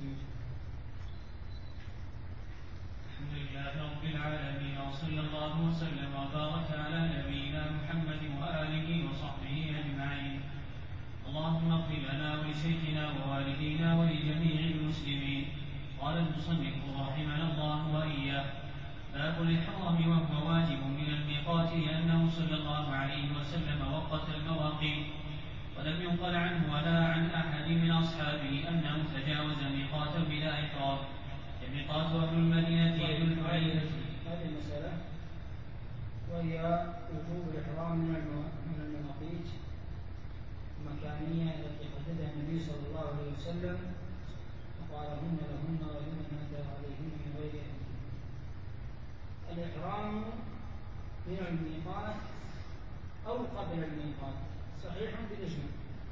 الحمد لله رب العالمين، وصلى الله وسلم وبارك على نبينا محمد وآله وصحبه أجمعين. اللهم اغفر لنا ولشيخنا ووالدينا ولجميع المسلمين. قال المصنف رحمنا الله وإياه: باب الإحرام، وهو واجب من الميقات، لأنه صلى الله عليه وسلم وقت المواقيت، ولم ينقل عنه ولا عن أحد من أصحابه أنه تجاوز ميقاتا بلا إحرام. الميقات أهل المدينة ذو الحليفة. هذه المسألة وهي وجوب الإحرام من المواقيت المكانية التي حددها النبي صلى الله عليه وسلم وقال: هن لهن ولمن أتى عليهن من غير أهلهن. الإحرام من الميقات أو قبل الميقات صحيح بالإجماع.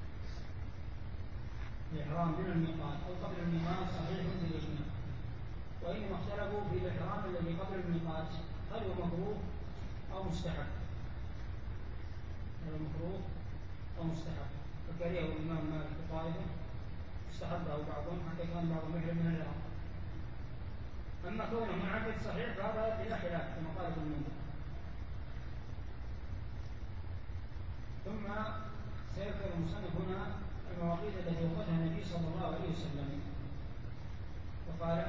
الإحرام من الميقات أو قبل الميقات صحيح بالإجماع، وإنما اختلفوا في الإحرام الذي قبل الميقات هل هو مكروه أو مستحب. هل هو مكروه أو مستحب؟ فكرهه الإمام مالك وطائفة، استحبه بعضهم حتى كان بعضهم يحرم من الإحرام. أما كونه منعقد صحيح فهذا بلا خلاف كما قال ابن المنذر. ثم سيذكر المصنف هنا المواقيت التي وقتها النبي صلى الله عليه وسلم، وقال: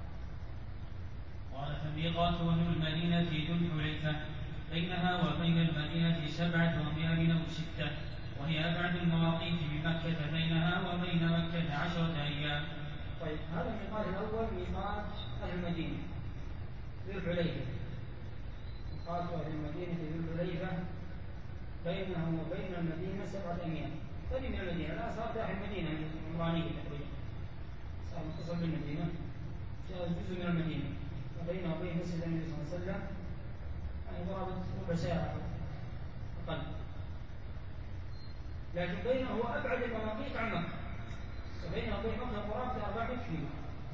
فميقات أهل المدينة ذو الحليفة، بينها وبين المدينة 7 أميال أو 6، وهي أبعد المواقيت بمكة، بينها وبين مكة 10 أيام. طيب، هذا الميقات الأول ميقات أهل المدينة ذو الحليفة. ميقات أهل المدينة ذو الحليفة بينه وبين المدينة 7 أميال. هذه من المدينة، لا صار داخل المدينة العمرانية تقريبا، صار متصل بالمدينة، جاء جزء من المدينة، وبينه وبين مسجد النبي صلى الله عليه وسلم يعني قرابة ربع ساعة أقل. لكن بينه هو أبعد المواقيت عن مكة، وبينه وبين مكة قرابة 400 كيلو.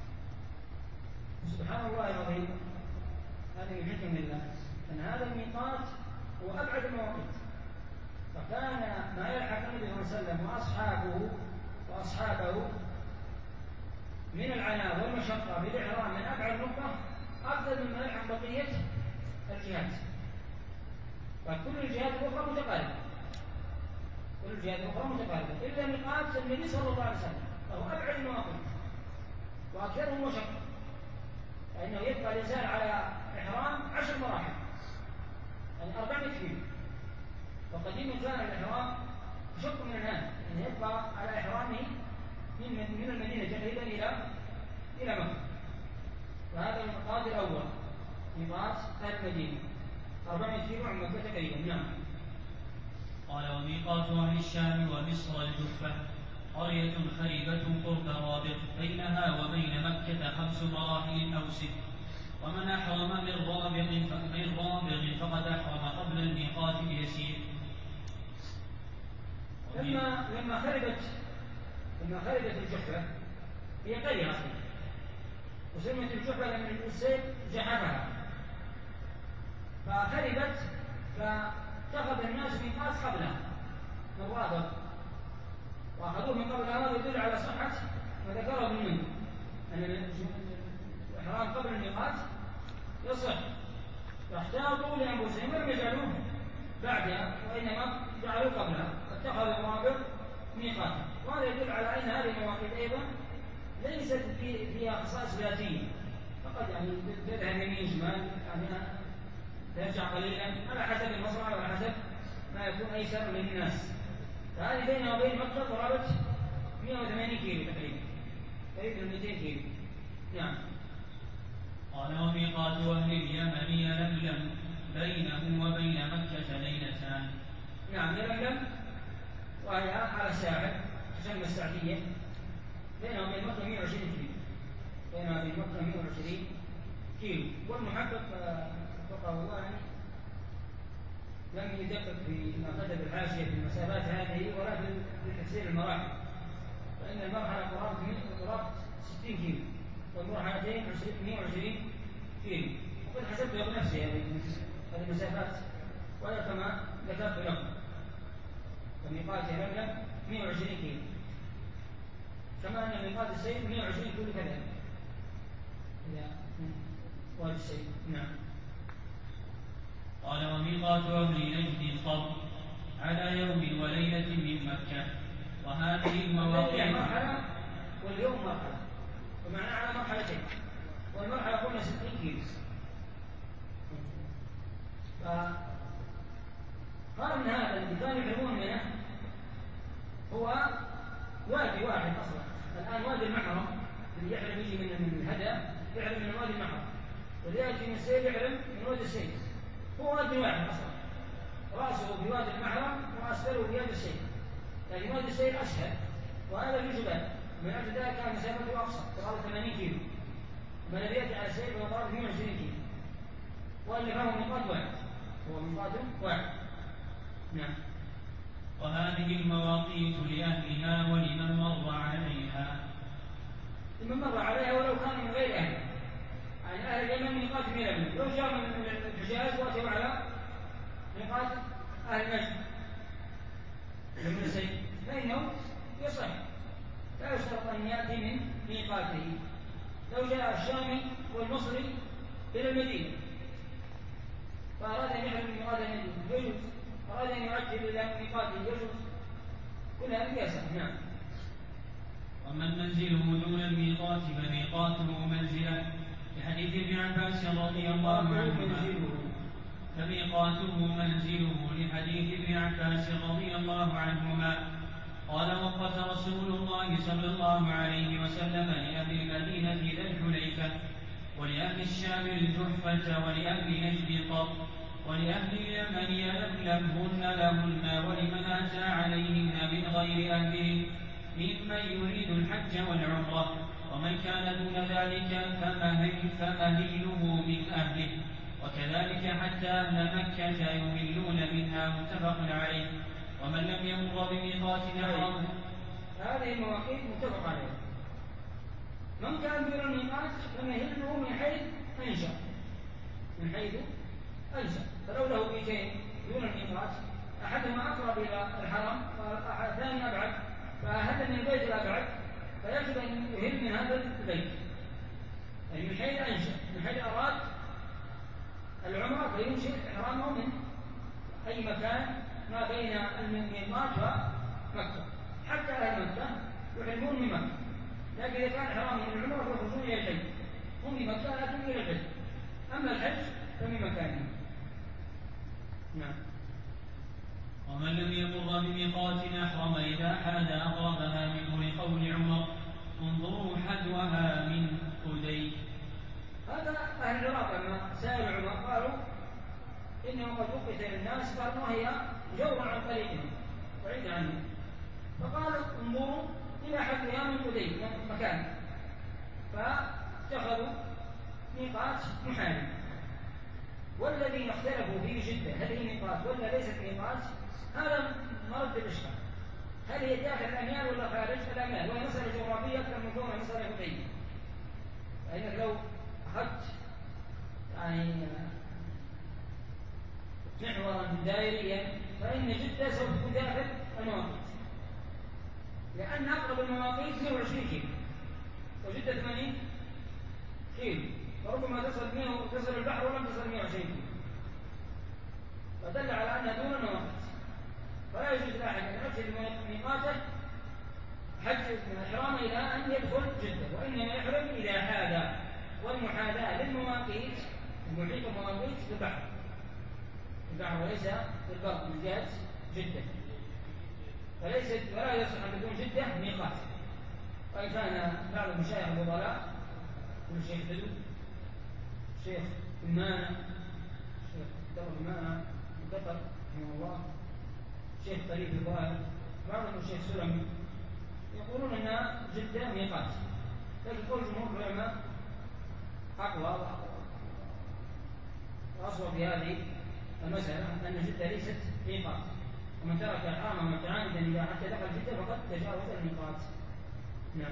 سبحان الله العظيم، هذه من حكم الله أن هذا الميقات هو أبعد المواقيت. فكان ما يلحق النبي صلى الله عليه وسلم وأصحابه من العناء والمشقة بالإحرام من أبعد نقطة أفضل مما يلحق بقية الجهات. فكل الجهات الأخرى متقاربة، كل الجهات الأخرى متقاربة إلا ميقات النبي صلى الله عليه وسلم، فهو أبعد المواقيت وأكثرهم مشقة، فإنه يبقى الإنسان على إحرام 10 مراحل، يعني 400 كيلو. وقديم كان الإحرام أشق من الآن، أن يبقى على إحرامه من المدينة تقريبا إلى مكة. فهذا الميقات الأول ميقات أهل المدينة 400 كيلو عن مكة تقريبا. نعم. قال: وميقات أهل الشام ومصر الجحفة، قرية خريبة قرب رابغ، بينها وبين مكة 5 مراحل أو 6، ومن أحرم من رابغ فقد أحرم قبل الميقات بيسير. لما خربت الجحفة، هي قرية أصلا، وسمت الجحفة لأن السيف جحفها، فخربت فاتخذ الناس ميقات قبلها من رابغ، وأخذوه من قبل. هذا يدل على صحة ما ذكره ابن المنذر أن الإحرام قبل الميقات يصح، فاحتاطوا لأنفسهم ولم يجعلوه بعدها، وإنما جعلوه قبلها، فاتخذوا الرابغ ميقاتا. وهذا يدل على أن هذه المواقيت أيضا ليست فيها خصائص ذاتية، فقد يعني تذهب يمين شمال، يعني ترجع قليلا على حسب المصلحة وعلى حسب ما يكون أيسر للناس. فهذه بينها وبين مكة قرابة 180 كيلو تقريبا، قريب من 200 كيلو. نعم. قال: وميقات أهل اليمن يلملم، بينه وبين مكة ليلتان. نعم، يلملم وهي على الساحل تسمى السعدية، بينها وبين مكة 120 كيلو، بينها وبين مكة 120 كيلو. والمحقق فقه يعني لم يدقق في ما كتب الحاشية في المسافات هذه ولا في تفسير المراحل، فإن المرحلة قرابة 60 كيلو، والمرحلتين 120 كيلو. وقد حسبتها بنفسي هذه المسافات، وهي كما ذكرت لكم، فميقات يلملم 120 كيلو، كما أن ميقات السير 120 كل كذلك إلى وادي السير. نعم. قال وميقات أهل نجد قبل على يوم وليلة من مكة. وهذه المواقيت مرحلة واليوم مرحلة، ومعنى على مرحلتين، والمرحلة قلنا 60 كيلو. فقال من هذا الذي كانوا يحرمون منه هو وادي واحد أصلا. الآن وادي المحرم اللي يحرم يجي من الهدى يحرم من وادي المحرم، واللي يأتي من السيل يحرم من وادي السيل. هو وادي واحد أصلا، رأسه في وادي المحرم وأسفله في وادي السيل، لكن وادي السيل أشهر وهذا في جبال، من أجل ذلك كان مسافته أقصر قرابة 80 كيلو، من الذي يأتي على السيل هو قرابة 120 كيلو، وأن فهو ميقات واحد، هو ميقات واحد. نعم. وهذه المواقيت لأهلها ولمن مر عليها. لمن مر عليها ولو كان من غير أهلها، يعني أهل اليمن ميقات من اليمن، لو جاء من الحجاز وأتوا على ميقات أهل نجد من السيل فإنه يصح، لا يشترط أن يأتي من ميقاته. لو جاء الشامي والمصري إلى المدينة فأراد أن يحرم من ميقات المدينة يجوز، أراد أن يعجل إلى ميقاته يجوز، كل هذه يسع. نعم. ومن منزله دون الميقات فميقاته منزله، لحديث ابن عباس رضي الله عنهما. فميقاته منزله لحديث ابن عباس رضي الله عنهما قال وقت رسول الله صلى الله عليه وسلم لأهل المدينة ذا الحليفة، ولأهل الشام الجحفة، ولأهل نجد قط، ولأهل اليمن يلملمهن لهن، ولمن أتى عليهن من غير أهلهن ممن يريد الحج والعمرة، ومن كان دون ذلك فمهله من أهله، وكذلك حتى أهل مكة يملون منها. متفق عليه. ومن لم يمر بميقات نحره. هذه المواقيت متفق عليها. من كان دون الميقات فمهله من حيث أنشأ، من حيث أنشأ، فلو له بيتين دون الميقات أحدهما أقرب إلى الحرم والثاني أبعد، فأهل من البيت الأبعد فيجب أن يهل من هذا البيت، يعني من حيث أنشأ، من حيث أراد العمرة فينشئ إحرامه من أي مكان ما بين الميقات ومكة. حتى أهل مكة يحرمون من مكة، لكن إذا كان إحرامهم من العمرة فيخرجون إلى الحج، هم في مكة لكن إلى الحج، أما الحج فمن مكانهم. نعم. ومن لم يمر بميقات أحرم إذا حاد أقربها منه، لقول عمر انظروا حدوها من خدي. هذا أهل العراق لما سألوا عمر قالوا إنه قد وقت للناس، قالوا وهي جور عن طريقهم بعيد عنهم، فقال انظروا إلى حدوها من خدي مكان، فاتخذوا ميقات محارم. والذين اختلفوا في جدة هل هي ميقات ولا ليست ميقات هذا مرد الإشكال، هل هي داخل الأميال ولا خارج الأميال، وهي مسألة جغرافية أكثر من كونها مسألة فقهية. فإنك لو أخذت يعني محورا دائريا فإن جدة سوف تكون داخل المواقيت، لأن أقرب المواقيت 120 كيلو وجدة 80 كيلو، فربما تصل البحر ولم تصل 120 كيلو، فدل على أنها دون المواقيت. فلا يجوز لأحد أن يؤجل ميقاته حج من الإحرام إلى أن يدخل جدة، وإنما يحرم إذا حاد، والمحاذاة للمواقيت المحيط المواقيت للبحر وليس للبر من جهة جدة، ولا يصح أن تكون جدة ميقات. وإن كان بعض المشايخ الفضلاء الشيخ بدو، الشيخ إمانة، الشيخ دبر إمانة قطر رحمه الله، الشيخ طريق الظاهر، بعضهم الشيخ سلمي، يقولون أن جدة ميقات، لكن قول جمهور العلماء أقوى وأصوب في هذه المسألة أن جدة ليست ميقات، ومن ترك إحرامه متعامدا إذا حتى دخل جدة فقد تجاوز الميقات. نعم.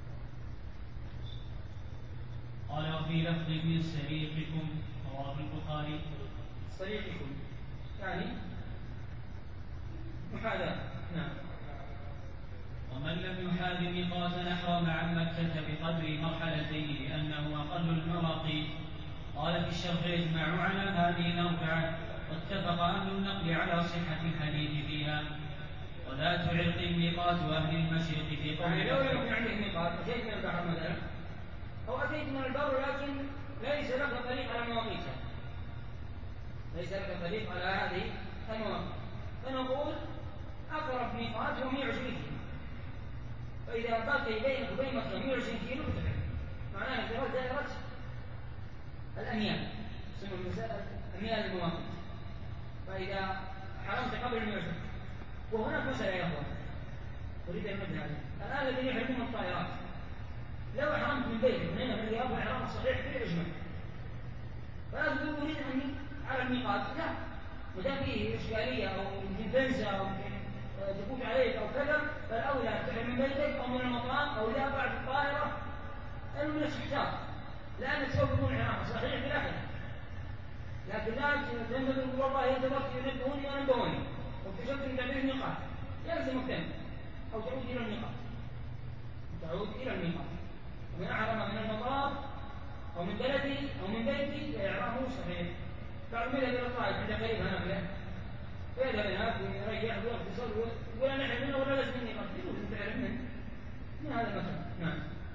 قال وفي لفظ من سريقكم، رواه البخاري. سريقكم يعني محاذاة. نعم. ومن لم يحاذ ميقاتا أحرم عن مكة بقدر مرحلتين لأنه أقل المواقيت. قال في الشرح يجمع على هذه الأربعة، واتفق أهل النقل على صحة الحديث فيها. وذات عرق ميقات أهل المشرق في قول يعني لو لم يكن عندك ميقات أتيت من البحر مثلا أو أتيت من البر لكن ليس لك طريق على مواقيتها، ليس لك طريق على هذه المواقيت، فنقول أقرب ميقات هو 120 كيلو، فإذا بقي بينك وبين مكة 120 كيلو فتحت معناه انتهت دائرة الأميال، يسمى المسألة أميال المواقيت. فإذا حرمت قبل 120، وهناك مسألة يا أخوان أريد أن أنبه عليها، الآن الذين يحرمون الطائرات لو أحرمت من بيتك من هنا من الرياض والإحرام الصحيح في الإجماع فلازم تقول أريد أني على الميقات، لا وإذا فيه إشكالية أو يمكن تنسى أو يمكن تفوت عليك أو كذا، فالأولى أن تحرم من بيتك أو من المطار أو إذا بعد الطائرة المنى تحتاط، لأنك سوف تكون إحرام صحيح في الآخرة. لكن لا تنبذ والله ينتظرك ينبهوني ونبهوني واكتشفت أن تعبير الميقات يلزمك تنبه أو تعود إلى الميقات، تعود إلى الميقات. ومن أحرم من المطار أو من بلدي أو من بيتي فإحرامه صحيح. بعد ما يذهب إلى الطائف عند قريب هناك فيذهب هناك ويريح ويغتسل ولا نحن منه ولا لازم مني يقتلوه أن تعرف منه من هذا المكان. نعم.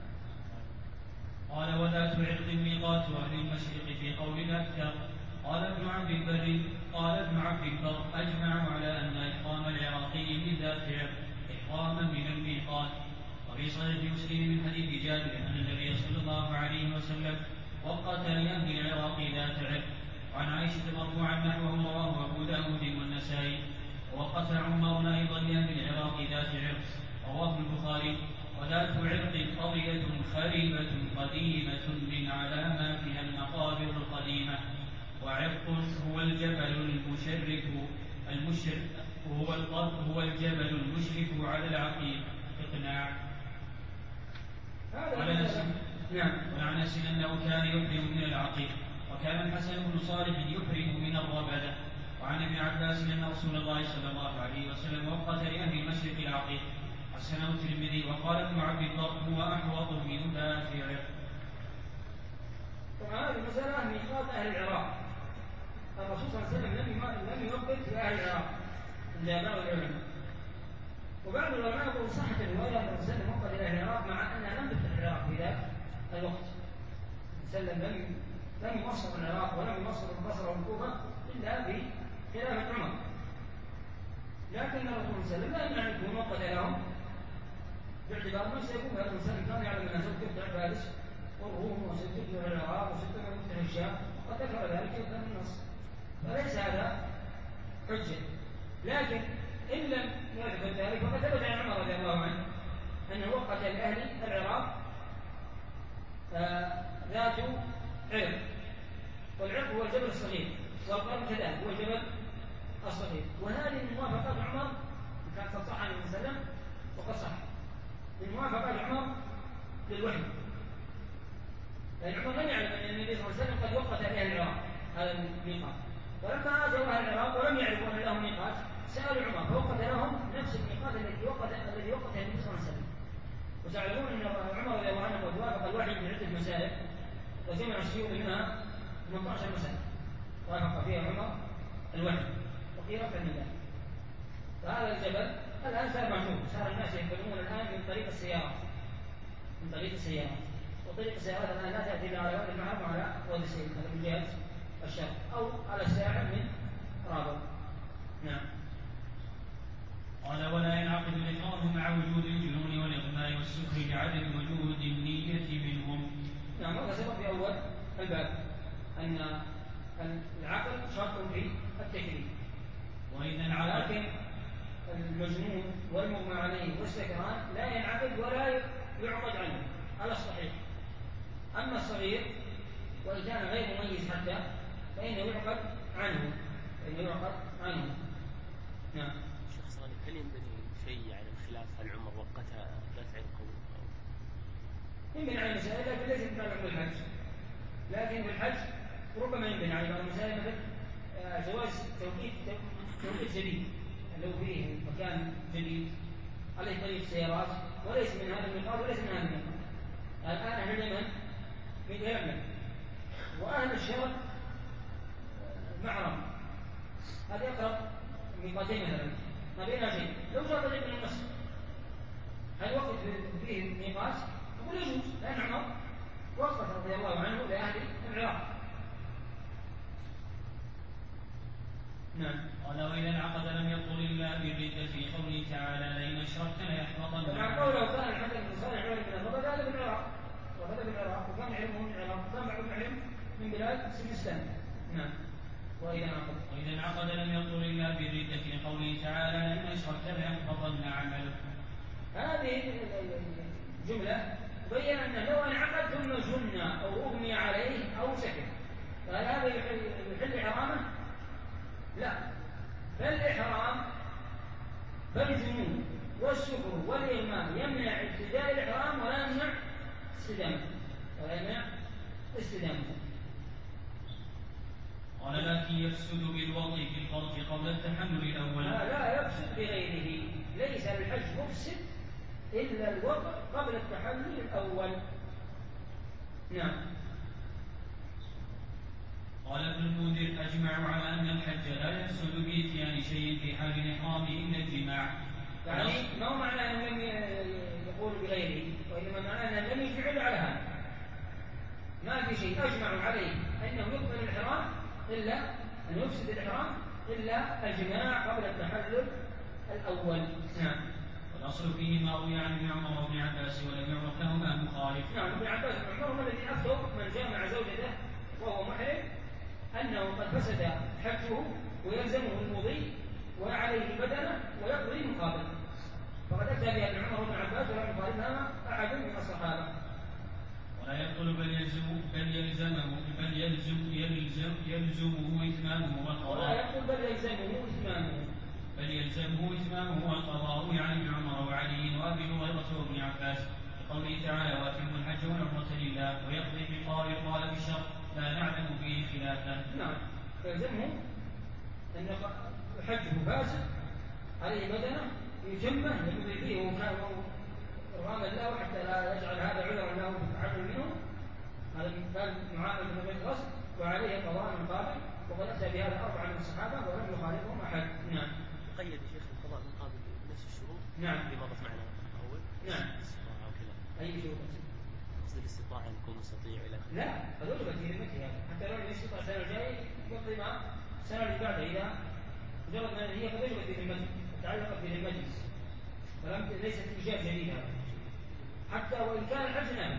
قال وذات عرق ميقات أهل المشرق في قول الأكثر. قال ابن عبد البر أجمعوا على أن إحرام العراقي من ذات عرق إحراما من الميقات. وفي صحيح مسلم من حديث جابر أن النبي صلى الله عليه وسلم وقت لأهل العراق ذات عرق. وعن عائشة مرفوعا نحوه رواه أبو داود والنسائي. ووقت عمر أيضا لأهل العراق ذات عرق رواه البخاري. وذات عرق قرية خريبة قديمة من علاماتها المقابر القديمة. وعرق هو الجبل هو الجبل المشرف على العقيق. اقناع. وعن أنس أنه كان يحرم من العقيق، وكان الحسن بن صالح يحرم من الربدة. وعن ابن عباس أن رسول الله صلى الله عليه وسلم وقت لأهل المشرق العقيق. حسنه الترمذي. وقال ابن عبد البر هو أحوط من ذات عرق. طبعا هذه المسألة ميقات أهل العراق. الرسول صلى الله عليه وسلم لم يوقت في أهل العراق الجامعة والعلماء. وبعض العلماء يقول صحة الرواية أن الرسول وقت إلى أهل العراق مع أنها لم تفتح العراق في ذاك الوقت. وسلم لم يوصل العراق ولم يوصل البصره والكوفه الا بخلافه عمر. لكن الرسول صلى الله عليه وسلم لا يمنع ان يكون وقت لهم باعتبار ما سيكون هذا الانسان كان يعلم ان سوف تفتح فارس والروم وسوف تفتح العراق وسوف تفتح الشام وقد ذكر ذلك في النص، فليس هذا حجه. لكن ان لم يذكر ذلك فقد ثبت عن عمر رضي الله عنه انه وقت لاهل العراق ذات عرق، والعرق هو الجبل الصغير والقرن كذلك هو الجبل الصغير. وهذه من موافقات عمر كانت تصح عن النبي صلى الله عليه وسلم وقد صح من موافقات عمر للوحي، لأن عمر لم يعلم أن النبي صلى الله عليه وسلم قد وقت لأهل العراق هذا الميقات، فلما أتوا أهل العراق ولم يعرفوا أن لهم ميقات سألوا عمر فوقت لهم نفس الميقات الذي وقته النبي صلى الله عليه وسلم. وتعلمون أن عمر رضي الله عنه قد وافق الوحي من عدة مسائل وجمع الشيوخ منها 18 مسألة وافق فيها عمر الوحي وقيل أكثر من ذلك. فهذا الجبل الآن صار معمول، صار الناس يهتمون الآن من طريق السيارات، وطريق السيارات الآن لا تأتي إلا على وادي المعرب وعلى وادي السيل هذا من جهة الشرق أو على الساحل من رابط. نعم. قال ولا ينعقد الإحرام مع وجود الجنون والإغماء والسكر لعدم وجود النية منهم. نعم هذا سبب في أول الباب أن العقل شرط في التكليف، لكن المجنون والمغمى عليه والسكران لا ينعقد ولا يعقد عنه على الصحيح. أما الصغير وإن كان غير مميز حتى فإنه يعقد عنه نعم. شيخ صالح هل ينبني شيء يعني الخلاف هل عمر وقتها ذات عرق أو ينبني على المسائل لكن ليس تتعلق بالحج، لكن بالحج ربما ينبني على بعض المسائل مثل جواز توقيت جديد لو فيه مكان جديد عليه طريق السيارات وليس من هذا الميقات وليس من هذا الميقات. الآن أهل اليمن من يمن وأهل الشرق معرم، هذه أقرب ميقاتين مثلا ما بينها شيء. لو جاء طريق من مصر هل وقت فيه ميقات؟ يقول يجوز، لأن عمر وقف رضي الله عنه لأهل العراق. نعم. قال وإذا انعقد لم يبطل إلا بالردة في قوله تعالى لئن أشركت ليحبطن. طبعا قوله كان الحسن بن صالح علم من الربا هذا بالعراق، وهذا بالعراق، وكان علمه من العراق، وكان بعضهم علم من بلاد سجستان. نعم. وإذا انعقد لم يبطل إلا بالردة في قوله تعالى لئن أشركت ليحبطن عملك. هذه الجملة بين أنه لو انعقد ثم جن أو أغمي عليه أو سكت فهل هذا يحل إحرامه؟ لا، بل الإحرام فالجنون والسكر والإغماء يمنع ابتداء الإحرام ولا يمنع استدامته. قال لكن يفسد بالوضع في الفرج قبل التحلل الأول. لا يفسد بغيره، ليس الحج مفسد إلا الوضع قبل التحلل الأول. نعم. قال ابن المنذر أجمعوا على أن الحج لا يفسد بإتيان شيء في حال الإحرام إلا الجماع. يعني ما هو معنى أنه لم يقول بغيره، وإنما معنى أنه لم يفعل على هذا. ما في شيء أجمعوا عليه أنه يقبل الإحرام إلا أن يفسد الإحرام إلا الجماع قبل التحلل الأول. نعم. والأصل فيه ما روي عن ابن عمر وابن عباس ولم يعرف لهما مخالف. نعم. ابن عباس وابن عمر هم الذين أفتوا من جامع زوجته وهو محرم أنه قد فسد حجه ويلزمه المضي وعليه بدنه ويقضي مقابل، فقد أتى بها ابن عمر وابن عباس ولم يخالفها أحد من الصحابة. ولا يبطل يلزمه إتمامه والقضاء يعني ابن عمر وعلي وأبي هريرة وابن عباس بقوله تعالى وأتموا الحج والعمرة لله ويقضي بقال قال في الشرع لا نعلم فيه خلافا. نعم. فيلزمه أن حجه فاسد عليه بدنه يتمه يمضي فيه إرغاما له حتى لا يجعل هذا عذرا له بالتعلل منه، هذا كان معامل من غير قصد وعليه قضاء مقابل، وقد أتى بهذا أربعة من الصحابة ولم يخالفهم أحد. نعم. قيد شيخ القضاء مقابل نفس الشروط. نعم. اللي مرت معنا أول. نعم. الاستطاعة وكذا. أي شروط؟ قصد الاستطاعة أن يكون مستطيع إلى. لا، هذول بذمته يعني حتى لو يستطيع السنة الجاية يقضي مع السنة اللي بعدها إذا مجرد ما هي قد وجبت بذمته وتعلقت بالمجلس ليست إيجاب جديد هذا، حتى وإن كان الحج نافلة،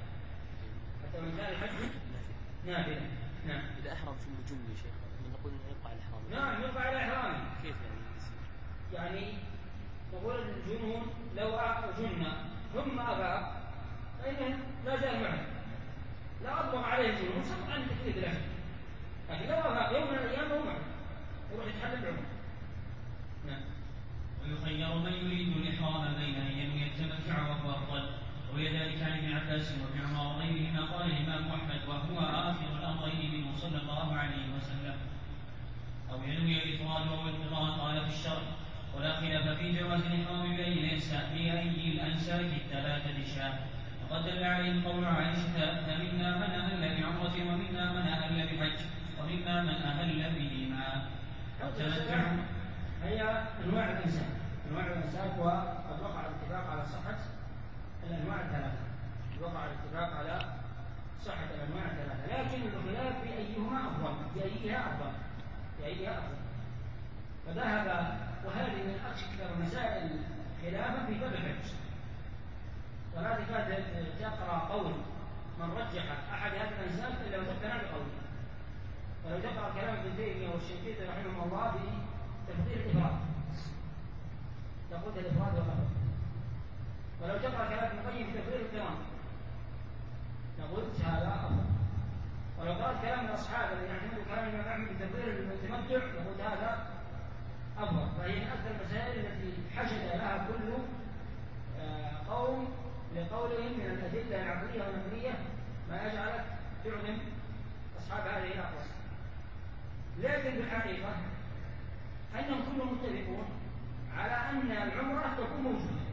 نافلة. نعم. إذا أحرم في النجوم يا شيخ نقول إنه يبقى على إحرامه. نعم، يبقى على إحرامه. كيف يعني نقول الجنون لو جن ثم أبى فإنه لا زال معه، لا أطلق عليه الجنون سقط عن تكليف الأجر، لكن لو أبى يوم من الأيام هو معه يروح يتحلل بعمره. نعم. ويخير من يريد الإحرام بين أن ينوي التمتع وهو أفضل، وذلك عن ابن عباس وابن عمر وغيرهما قال الإمام أحمد وهو آخر الأمرين منه صلى الله عليه وسلم، أو ينوي الإفراد أو القضاء قال في الشرع، ولا خلاف في جواز الإحرام بأي الأنساك الثلاثة شاء، وقد دل عليه القول عائشة فمنا من أهل بعمرة ومنا من أهل بحج ومنا من أهل بهما. التمتع هي أنواع الأنساك وقد وقع الاتفاق على صحة الأنواع الثلاثة، وقع الاتفاق على صحة الأنواع الثلاثة، لكن الخلاف في أيهما أفضل، في أيها أفضل. فذهب وهذه من أكثر مسائل خلافا في باب الحج، فلا تكاد تقرأ قول من رجح أحد هذه الأنساك إلا وتقتنع بقوله، ولو تقرأ كلام ابن تيمية والشنقيطي رحمه الله في تفضيل الإفراد تقول الإفراد والقران، ولو تقرأ كلام ابن القيم في تفضيل القران نقول هذا أفضل، ولو قرأت كلام الأصحاب الذين يعتمدوا كلام الإمام أحمد في تفضيل التمتع نقول هذا أفضل. فهي من أكثر المسائل التي حشد لها كل قوم لقولهم من الأدلة العقلية والنقلية ما يجعلك تعلم أصحاب هذه الأقوال، لكن بالحقيقة أنهم كلهم متفقون على أن العمرة تكون موجودة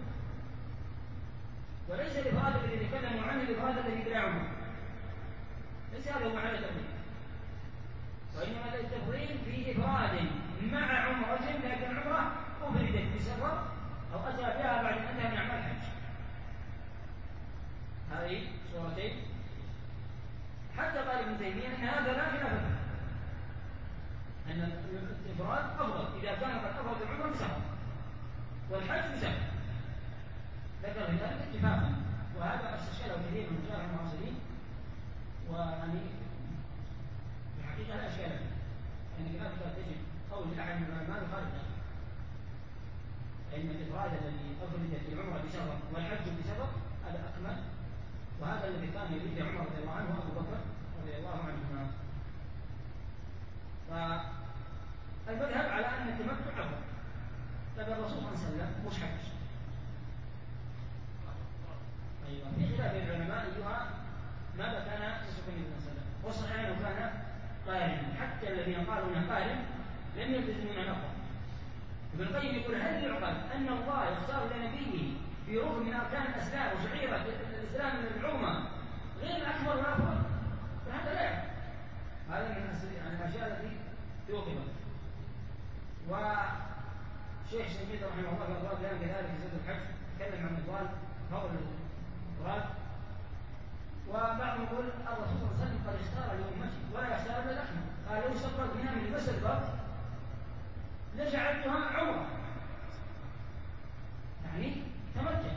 وليس الإفراد الذي تكلموا عنه الإفراد الذي بلا عمرة، ليس هذا هو معنى التفضيل، وإنما التفضيل في إفراد مع عمرة لكن عمرة أفردت بسفر أو أتى بها بعد أن انتهى من أعمال الحج. هذه صورتين. حتى قال ابن تيمية أن هذا لا خلاف فيه، أن الإفراد أفضل إذا كان قد أفرد العمرة بسفر والحج بسفر، ذكر في ذلك اتفاقا، وهذا استشكله كثير من مشايخ المعاصرين، ويعني في الحقيقة لا إشكال فيه، يعني لا تجد قول أحد من العلماء يخالف ذلك، فإن الإفراد الذي أفردت العمرة بسفر والحج بسفر هذا أكمل، وهذا الذي كان يريد عمر رضي الله عنه وأبو بكر رضي الله عنهما. فالمذهب على أن التمتع أفضل. طيب الرسول صلى الله عليه وسلم مش حج، أيضا في خلاف العلماء أيها ماذا كان يسوق النبي صلى الله عليه وسلم، والصحيح أنه كان قارنا، حتى الذين قالوا أنه قارن لم يلتزمون نقضه. ابن القيم يقول هل يعقل أن الله يختار لنبيه في ركن من أركان الإسلام وشعيرة الإسلام من العظمى غير الأكبر والأفضل؟ فهذا لا يعقل. هذا من الأشياء التي توقفت. وشيخ شنقيطي رحمه الله في أبواب كلام كذلك في سورة الحج تكلم عن إطوال فضل الإفراد، وبعضهم يقول الرسول صلى الله عليه وسلم قد اختار لأمته ولا يختار إلا الأكمل، قال لو استقرت بنا من بس الفرد لجعلتها عمرة، يعني تمتع.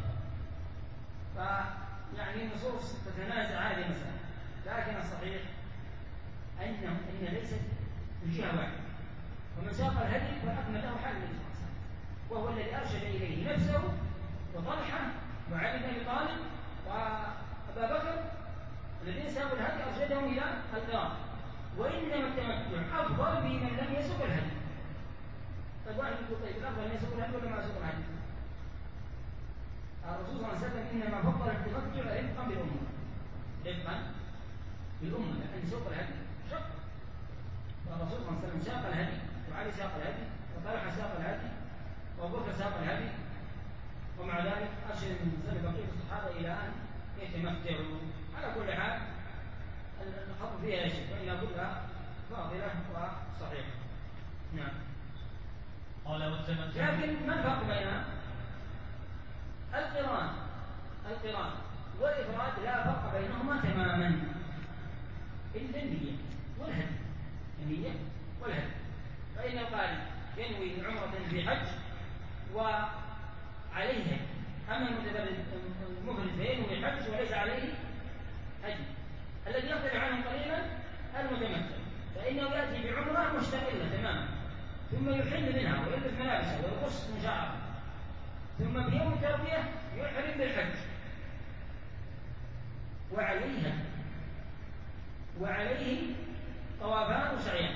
فيعني النصوص تتنازع هذه المسألة، لكن الصحيح أن ليست الجهة واحدة، ومن ساق الهدي فأكمل له حال النبي صلى الله عليه وسلم، وهو الذي أرشد إليه نفسه وطلحة وعلي بن أبي طالب وأبا بكر الذين ساقوا الهدي أرشدهم إلى القران، وإنما التمتع أفضل بمن لم يسق الهدي. طيب واحد يقول طيب الأفضل أن يسق الهدي ولا ما يسق الهدي؟ الرسول صلى الله عليه وسلم إنما فضل التمتع رفقا بالأمة، رفقا بالأمة، لأن سوق الهدي شق، فالرسول صلى الله عليه وسلم ساق الهدي، وعلي ساق الهدي، وطلحة ساق الهدي، وأبو بكر ساق الهدي، ومع ذلك أرشد من سلف بقية الصحابة إلى أن يتمتعوا. على كل حال الخطب فيها شيء، وإن كلها باطلة وصحيحة. نعم. قال والتمتع. لكن ما الفرق بين القران والإفراد؟ لا فرق بينهما تماما إلا النية والهدي، النية والهدي. فإن القارئ ينوي عمرة في حج وعليه، أما المفرد فينوي حج وليس عليه هدي. الذي يختلف عنه قليلا المتمتع، فإنه يأتي بعمرة مستقلة تماما، ثم يحل منها ويلبس ملابسه ويقص من شعره، ثم بيوم التربية يحرم بالحج وعليه طوافان وسعيان،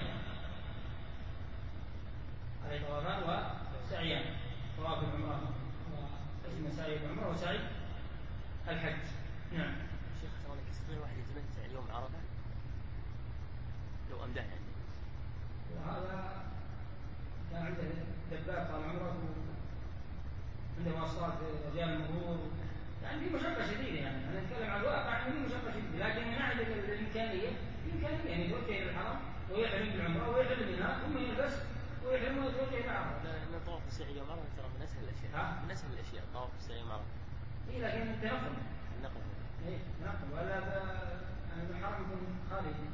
عليه طوافان وسعيان، طواف العمرة واسم سعي العمرة وسعي الحج. نعم. شيخ سؤالك يستطيع الواحد يتمتع اليوم عرفة لو أمدح يعني؟ وهذا كان عنده دباب طال عمره، عنده واسطات رجال المرور، يعني في مشقة شديدة، يعني أنا أتكلم عن الواقع أنه في مشقة شديدة، لكن من ناحية الإمكانية يعني يتوجه إلى الحرم ويحرم بالعمرة ويحرم منها ثم يلبس ويحرم ويتوجه إلى عرفة. لأن طواف السعي يوم عرفة ترى من أسهل الأشياء، من أسهل الأشياء طواف السعي يوم عرفة. إيه لكن التنقل. إيه تنقل، ولا الحرم يكون خارجي.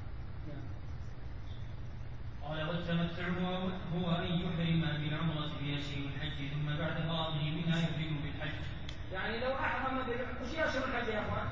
قال والتمتع هو أن يحرم بالعمرة بأشهر الحج ثم بعد فراغه منها يحرم بالحج. يعني لو أحرم وش أشهر الحج يا أخوان؟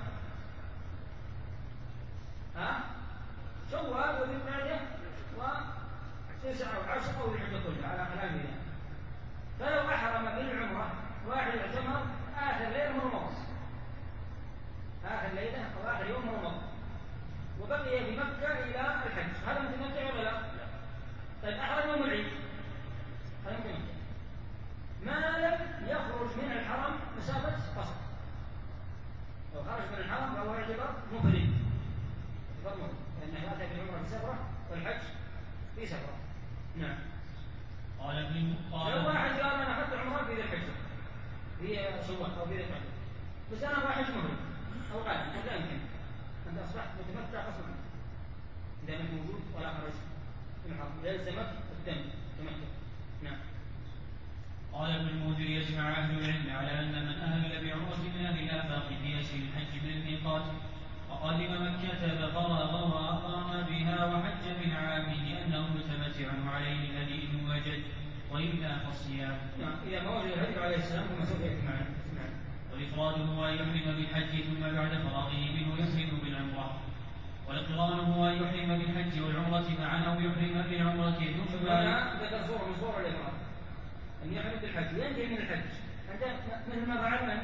شوال وذي القعدة وتسعة وعشرة وذي الحجة كلها على خلافنا. فلو أحرم بالعمرة واحد اعتمر آخر ليلة من رمضان، آخر ليلة أو آخر يوم من رمضان، وبقي بمكة إلى الحج، هذا متمتع ولا لا؟ طيب أحرم يوم العيد، هذا متمتع ما لم يخرج من الحرم مسافة قصر. لو خرج من الحرم فهو يعتبر مفرد، لأنه يأتي بالعمرة بسفرة والحج في سفرة. نعم. قال. لو واحد قال أنا أخذت عمرة في ذي الحجة في شوال أو في ذي الحجة بس أنا أبغى أحج مهرم أو قادم، لا يمكن. أنت أصبحت متمتع غصبا إذا كنت موجود ولا خرجت من الحرم، يلزمك الدم تمتع. نعم. قال ابن المنذر: يجمع أهل العلم على أن من أهل بعمرة من أهل الآفاق في أشهر الحج من الميقات وقدم مكة ففرغ وأقام بها وحج من عامه أنه متمتع عليه الهدي إن وجد، وإلا فالصيام. نعم، إذا ما وجد الهدي عليه السلام ثم سوف يأتي معنا. والإفراد هو أن يحرم بالحج ثم بعد فراغه منه يحرم بالعمرة، والاقتران هو أن يحرم بالحج والعمرة معا أو يحرم بالعمرة ثم ذكر صورة من صور الإفراد أن يحرم بالحج وينتهي من الحج. أنت مثل ما فعل من؟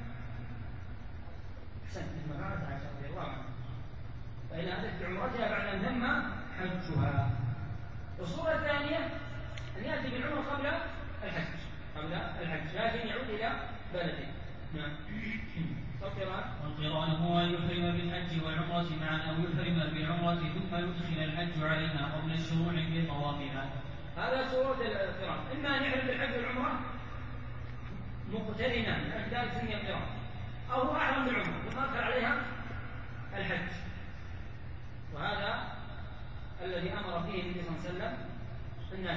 أحسنت، مثل ما فعلت عائشة رضي الله عنها، فإن أتت بعمرتها بعد أن تم حجها. والصورة الثانية أن يأتي بالعمرة قبل الحج لكن يعود إلى بلده. نعم. والقران هو أن يحرم بالحج والعمرة معا أو يحرم بالعمرة ثم يدخل الحج عليها قبل الشروع في طوافها. هذا صورة القران، إما أن يحرم بالحج والعمرة مقترنا لذلك سمي القران، أو هو أحرم بالعمرة ثم أدخل عليها الحج. وهذا الذي أمر فيه النبي صلى الله عليه وسلم الناس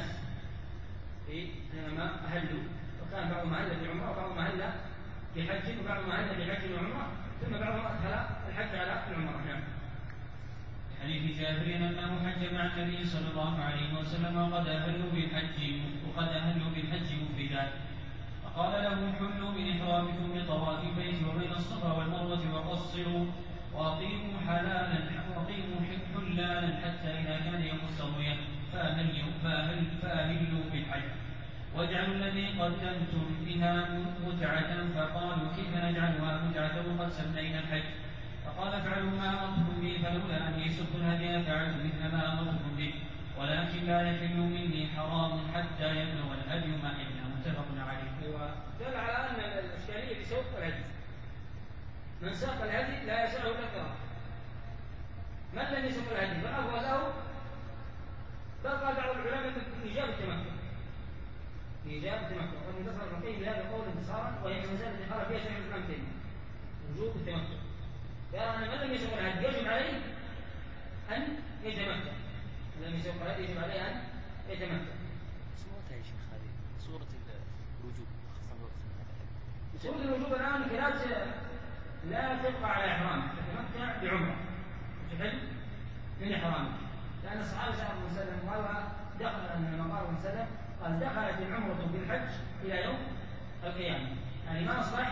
حينما أهلوا، وكان بعضهم أهل بعمرة وبعضهم أهل بحج وبعضهم أهل بحج وعمرة ثم بعضهم أدخل الحج على العمرة. نعم. حديث جابر أنه حج مع النبي صلى الله عليه وسلم وقد أهلوا بالحج مفردا، فقال لهم: حلوا من إحرامكم بطواف البيت وبين الصفا والمروة وقصروا وأقيموا حلالا حتى إذا كان يوم التروية فأهلوا بالحج واجعلوا الذي قدمتم بها متعة. فقالوا: كيف نجعلها متعة وقد سمينا الحج؟ فقال: افعلوا ما أمرتكم به، فلولا أني سبت الهدي فعلت مثل ما أمرتكم به، ولكن لا يحل مني حرام حتى يبلغ الهدي محله. متفق عليه. دل على أن الإشكالية في سوق الهدي، من ساق الهدي لا يسعه إلا القران، من لم يسق الهدي فالأفضل له. بقى بعض العلماء بإيجاب التمتع وقد انتصر ابن القيم بهذا القول انتصارا، وهي المسألة التي قال فيها شيخ الإسلام تيمية وجوب التمتع. يرى أن من لم يسق الهدي يجب عليه أن يتمتع، من لم يسق الهدي يجب عليه أن يتمتع. صورتها يا شيخ هذه صورة الوجوب، صورة الوجوب الآن لا تبقى على إحرامك، تتمتع بعمرة وتحل من إحرامك، لأن الصحابة سألوا النبي صلى الله عليه وسلم قال دخلت العمرة بالحج إلى يوم القيامة، يعني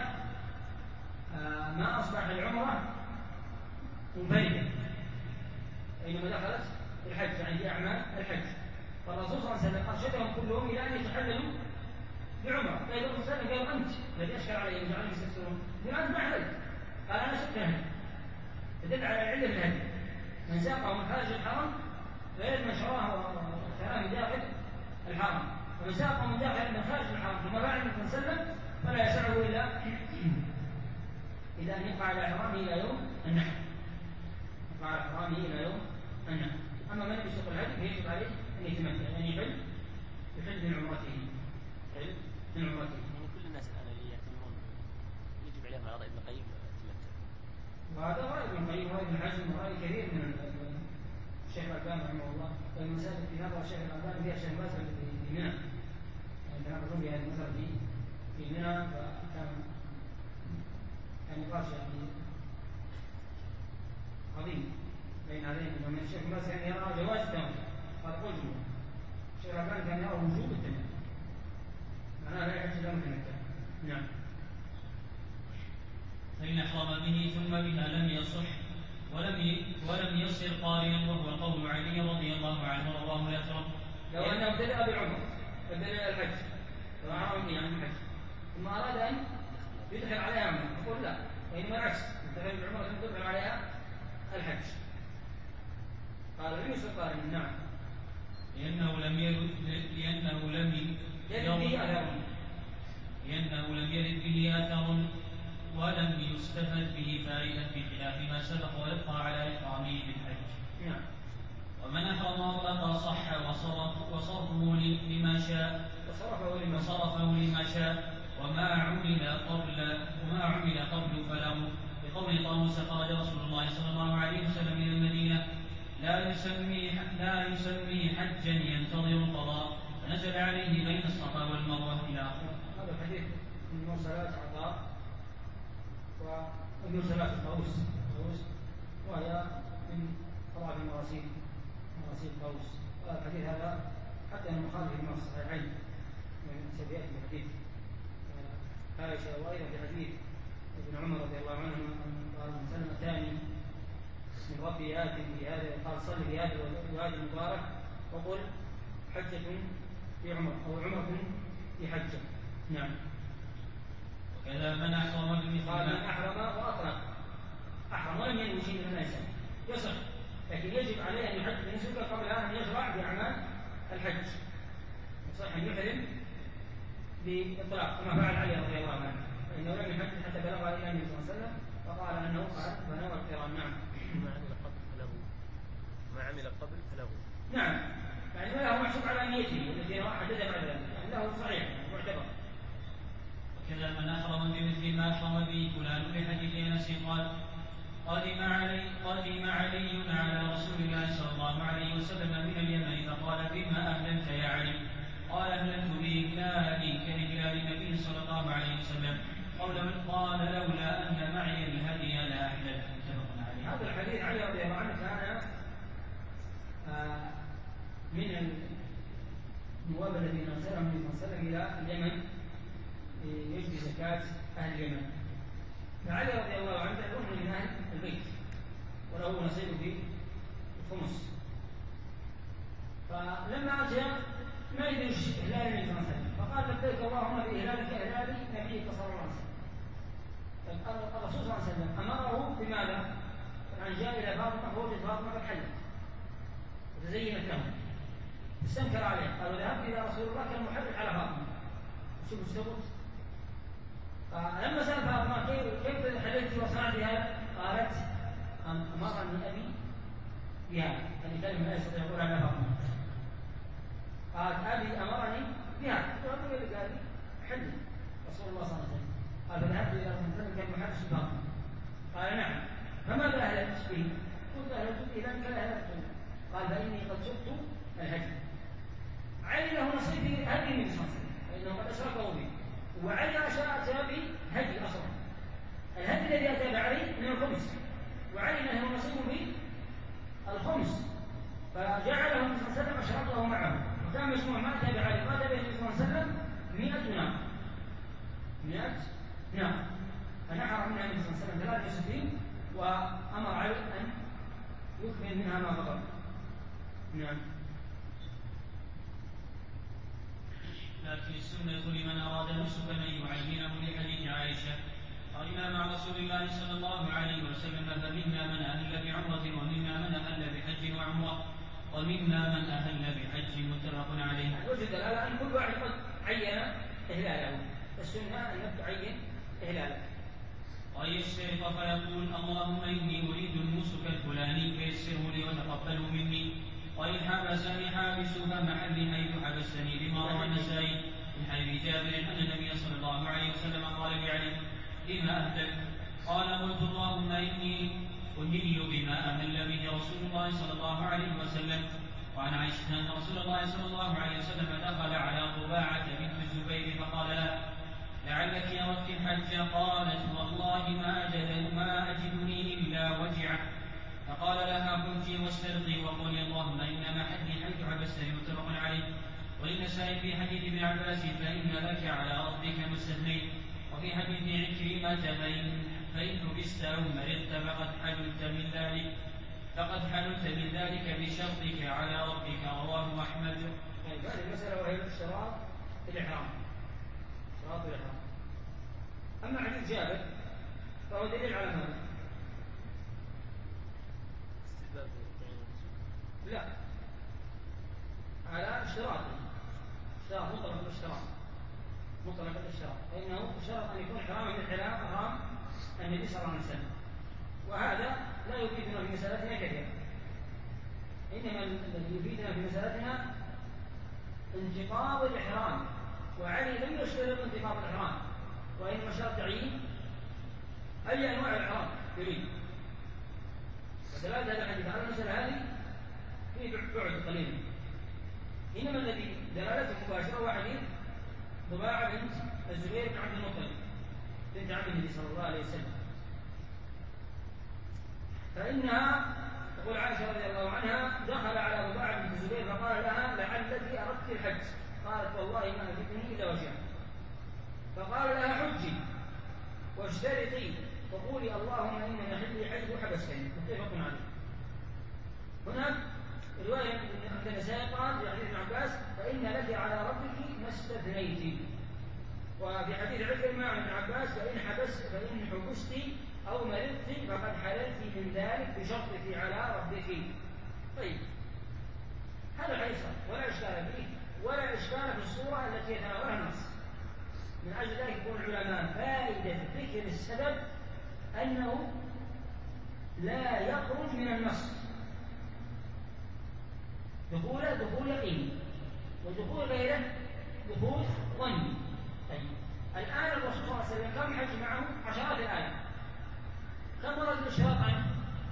ما أصبح العمرة منفردة، إنما دخلت الحج يعني في أعمال الحج. فالرسول صلى الله عليه وسلم أرشدهم كلهم إلى أن يتحللوا بعمرة. فإذا الرسول صلى الله عليه وسلم قال: أنت الذي أشكل عليهم جعلهم يستفسرون، يقول: أنت ما حللت. قال: أنا شفت الهدي. تدل على العلة في الهدي، من ساقه من خارج الحرم غير من شراه وشراه من داخل الحرم، ومن ساقه من خارج الحرم ثم باع النبي صلى الله عليه وسلم فلا يسعه إلا أن يقع على إحرامه إلى يوم النحر. أما من يسوق الهدي فيجب عليه أن يتمتع، يعني يحل من عمرته. يعني كل الناس الآن اللي يعتمرون يجب عليهم على رأي ابن القيم التمتع، وهذا رأي ابن القيم ورأي ابن حزم ورأي كثير من الشيخ الألباني رحمه الله. والمساجد في هذا الشيخ الألباني فيها شيخ باز في منى، يعني كان يقول بهذه المسألة في منى، فكان نقاش يعني عظيم بين هذين. ومن الشيخ باز كان يرى جواز التمتع، هذا قول جمهور. الشيخ الألباني كان يرى وجوب التمتع، معناه لا يحتاج إلى متمتع. نعم. فإن أحرم به ثم بها لم يصح ولم يصر قارنا، وهو قول علي رضي الله عنه رواه الأثرم. لو أنه ابتدأ بالعمرة ابتدأ الحج وأحرم به عن الحج ثم أراد أن يدخل عليها عمرة، يقول لا، وإنما العكس، ابتدأ بالعمرة ثم تدخل عليها الحج. قال: لم يصر قارنا. نعم. لأنه لم يرد به أثر ولم يستفد به فائدة بخلاف ما سبق، ويبقى على إحرامه بالحج. نعم. ومن أحرم أطلق صح وصرفه لما شاء وما عمل قبل فله. بقول طاووس خرج رسول الله صلى الله عليه وسلم إلى المدينة لا يسمي حجا ينتظر القضاء، فنزل عليه بين الصفا والمروة إلى آخره. هذا الحديث من مرسلات عطاء ومرسلات طاووس، وهي من طبعا مراسيل طاووس. الحديث هذا حتى انه مخالف لما في الصحيحين من سيئات الحديث عائشة، وايضا في حديث ابن عمر رضي الله عنه قال من سلم الثاني من ربي آت في هذا، قال صل في هذا الوادي المبارك وقل حجة في عمر أو عمرة في حجة. نعم. وكذا من أحرم قال من أحرم وأطلق، أحرم ولم ينوي شيء من الناس يصح، لكن يجب عليه أن يحج نسكه قبل أن يشرع بأعمال الحج. يصح أن يحرم بإطلاق كما فعل علي رضي الله عنه، فإنه لم يحج حتى بلغ إلى النبي صلى الله عليه وسلم فقال أنه فعل فنوى القران. نعم. ما عمل قبل فله. نعم، يعني له محسوب على نيته التي حددها بعد ذلك، يعني له صحيح معتبر. وكذا من أحرم بمثل ما أحرم به فلان بحديث أنس قال قدم علي على رسول الله صلى الله عليه وسلم من اليمن فقال بما أهللت يا علي؟ قال أهللت بإهلالي كإهلال النبي صلى الله عليه وسلم. قال لولا أن معي الهدي لأهللت. متفق عليه. هذا الحديث علي رضي الله عنه كان من النواب الذين أرسلهم النبي صلى الله عليه وسلم إلى اليمن يجزي زكاة أهل اليمن، فعلي رضي الله عنه ركن من أهل البيت وله نصيب في الخمس. فلما جاء ما يدري إهلال النبي صلى الله عليه وسلم فقال لبيك اللهم بإهلالك إهلال نبيك صلى الله عليه وسلم. الرسول صلى الله عليه وسلم أمره بماذا؟ أن جاء إلى فاطمة فوجد فاطمة قد حلت وتزينت له، استنكر عليه قال ذهبت إلى رسول الله كان محرك على فاطمة. شوف استوت. فلما سأل فاطمة كيف حللت وصنعت هذا؟ قالت أمرني أبي بهذا، هذه كلمة لا يستطيع يقول على فاطمة. قالت أبي أمرني بهذا، وأبي اللي قال حل رسول الله صلى الله عليه وسلم. قال فذهبت إلى رسول الله كان محرك فاطمة. قال نعم، فماذا أهلت به؟ قلت أهلت به لأنك لا أهلت به. قال فإني قد سقت الهدي. علي له نصيب في هدي النبي صلى الله عليه وسلم فإنه قد أشركه به، وعلي أتى بهدي أصلا. الهدي الذي أتى بعلي من الخمس، وعلي له نصيب في الخمس، فجعله النبي صلى الله عليه وسلم أشركه معه، وكان مجموع ما أتى بعلي قال به النبي صلى الله عليه وسلم 100 ناقة. 100 ناقة، فنحر منها النبي صلى الله عليه وسلم 63 وأمر علي أن يكمل منها ما بقي. نعم. لكن السنة لمن أراد نسكا أن يعينه لحديث عائشة قرنا مع رسول الله صلى الله عليه وسلم فمنا من أهل بعمرة ومنا من أهل بحج وعمرة ومنا من أهل بحج. متفق عليه. وجد الآن كل واحد قد عين إهلاله، السنة أن تعين إهلاله ويشترط فيقول اللهم إني أريد النسك الفلاني فيسره لي وتقبله مني، وإن حبسني حابس فمحل حيث حبستني، بما روى النسائي من حديث جابر أن النبي صلى الله عليه وسلم قال لعلي بما أهلك؟ قال قلت اللهم إني أهل بما أهل به رسول الله صلى الله عليه وسلم. وعن عائشة أن رسول الله صلى الله عليه وسلم دخل على طباعة بنت الزبير فقال لها لعلك أردت الحج؟ قالت والله ما أجدني إلا وجعه. فقال لها قلتي واسترقي وقولي اللهم إنما حدي حيث حبستني. متفق عليه. وللنسائي في حديث ابن عباس فإن لك على ربك ما استثنيت. وفي حديث عكرمة فإن حبست أو مرضت فقد حللت من ذلك بشرطك على ربك. رواه أحمد. هذه المسألة وهي الاشتراط في الإحرام. اشتراط الإحرام. أما حديث جابر فهو دليل على ماذا؟ لا، على اشتراط مطلق الاشتراط، فإنه شرط أن يكون حراما من حرام النبي صلى الله عليه وسلم، وهذا لا يفيدنا في مسألتنا كثيرا. إنما الذي يفيدنا في مسألتنا انتقاض الإحرام، وعلي لم يشترط انتقاض الإحرام، وإنما شرط تعيين أي أنواع الإعراب يريد. ودلالة هذا الحديث على المسألة هذه فيه بعد قليلا، إنما الذي دلالته مباشرة هو حديث ضباعة بنت الزبير بن عبد المطلب بنت عم النبي صلى الله عليه وسلم، فإنها تقول عائشة رضي الله عنها دخل على ضباعة بنت الزبير فقال لها لعلك أردت الحج، قالت والله ما أجدني إلا وجهه، فقال لها حجي واشترطي وقولي اللهم إن محلي حيث حبستني، متفق عليه. هناك رواية عند النسائي قال في حديث ابن عباس فإن لك على ربك ما استثنيت، وفي حديث عكرمة عن ابن عباس فإن حبست أو مرضت فقد حللت من ذلك بشرطك على ربك. طيب هذا حيصل ولا إشكال فيه ولا إشكال في الصورة التي يتناولها النص. من أجل ذلك يقول العلماء فائدة ذكر السبب أنه لا يخرج من النص دخول يقيني، ودخول غيره دخول ظني. طيب الآن الرسول صلى الله عليه وسلم كم حج معه؟ عشرات الآلاف، كم ورد الاشتراط عنه؟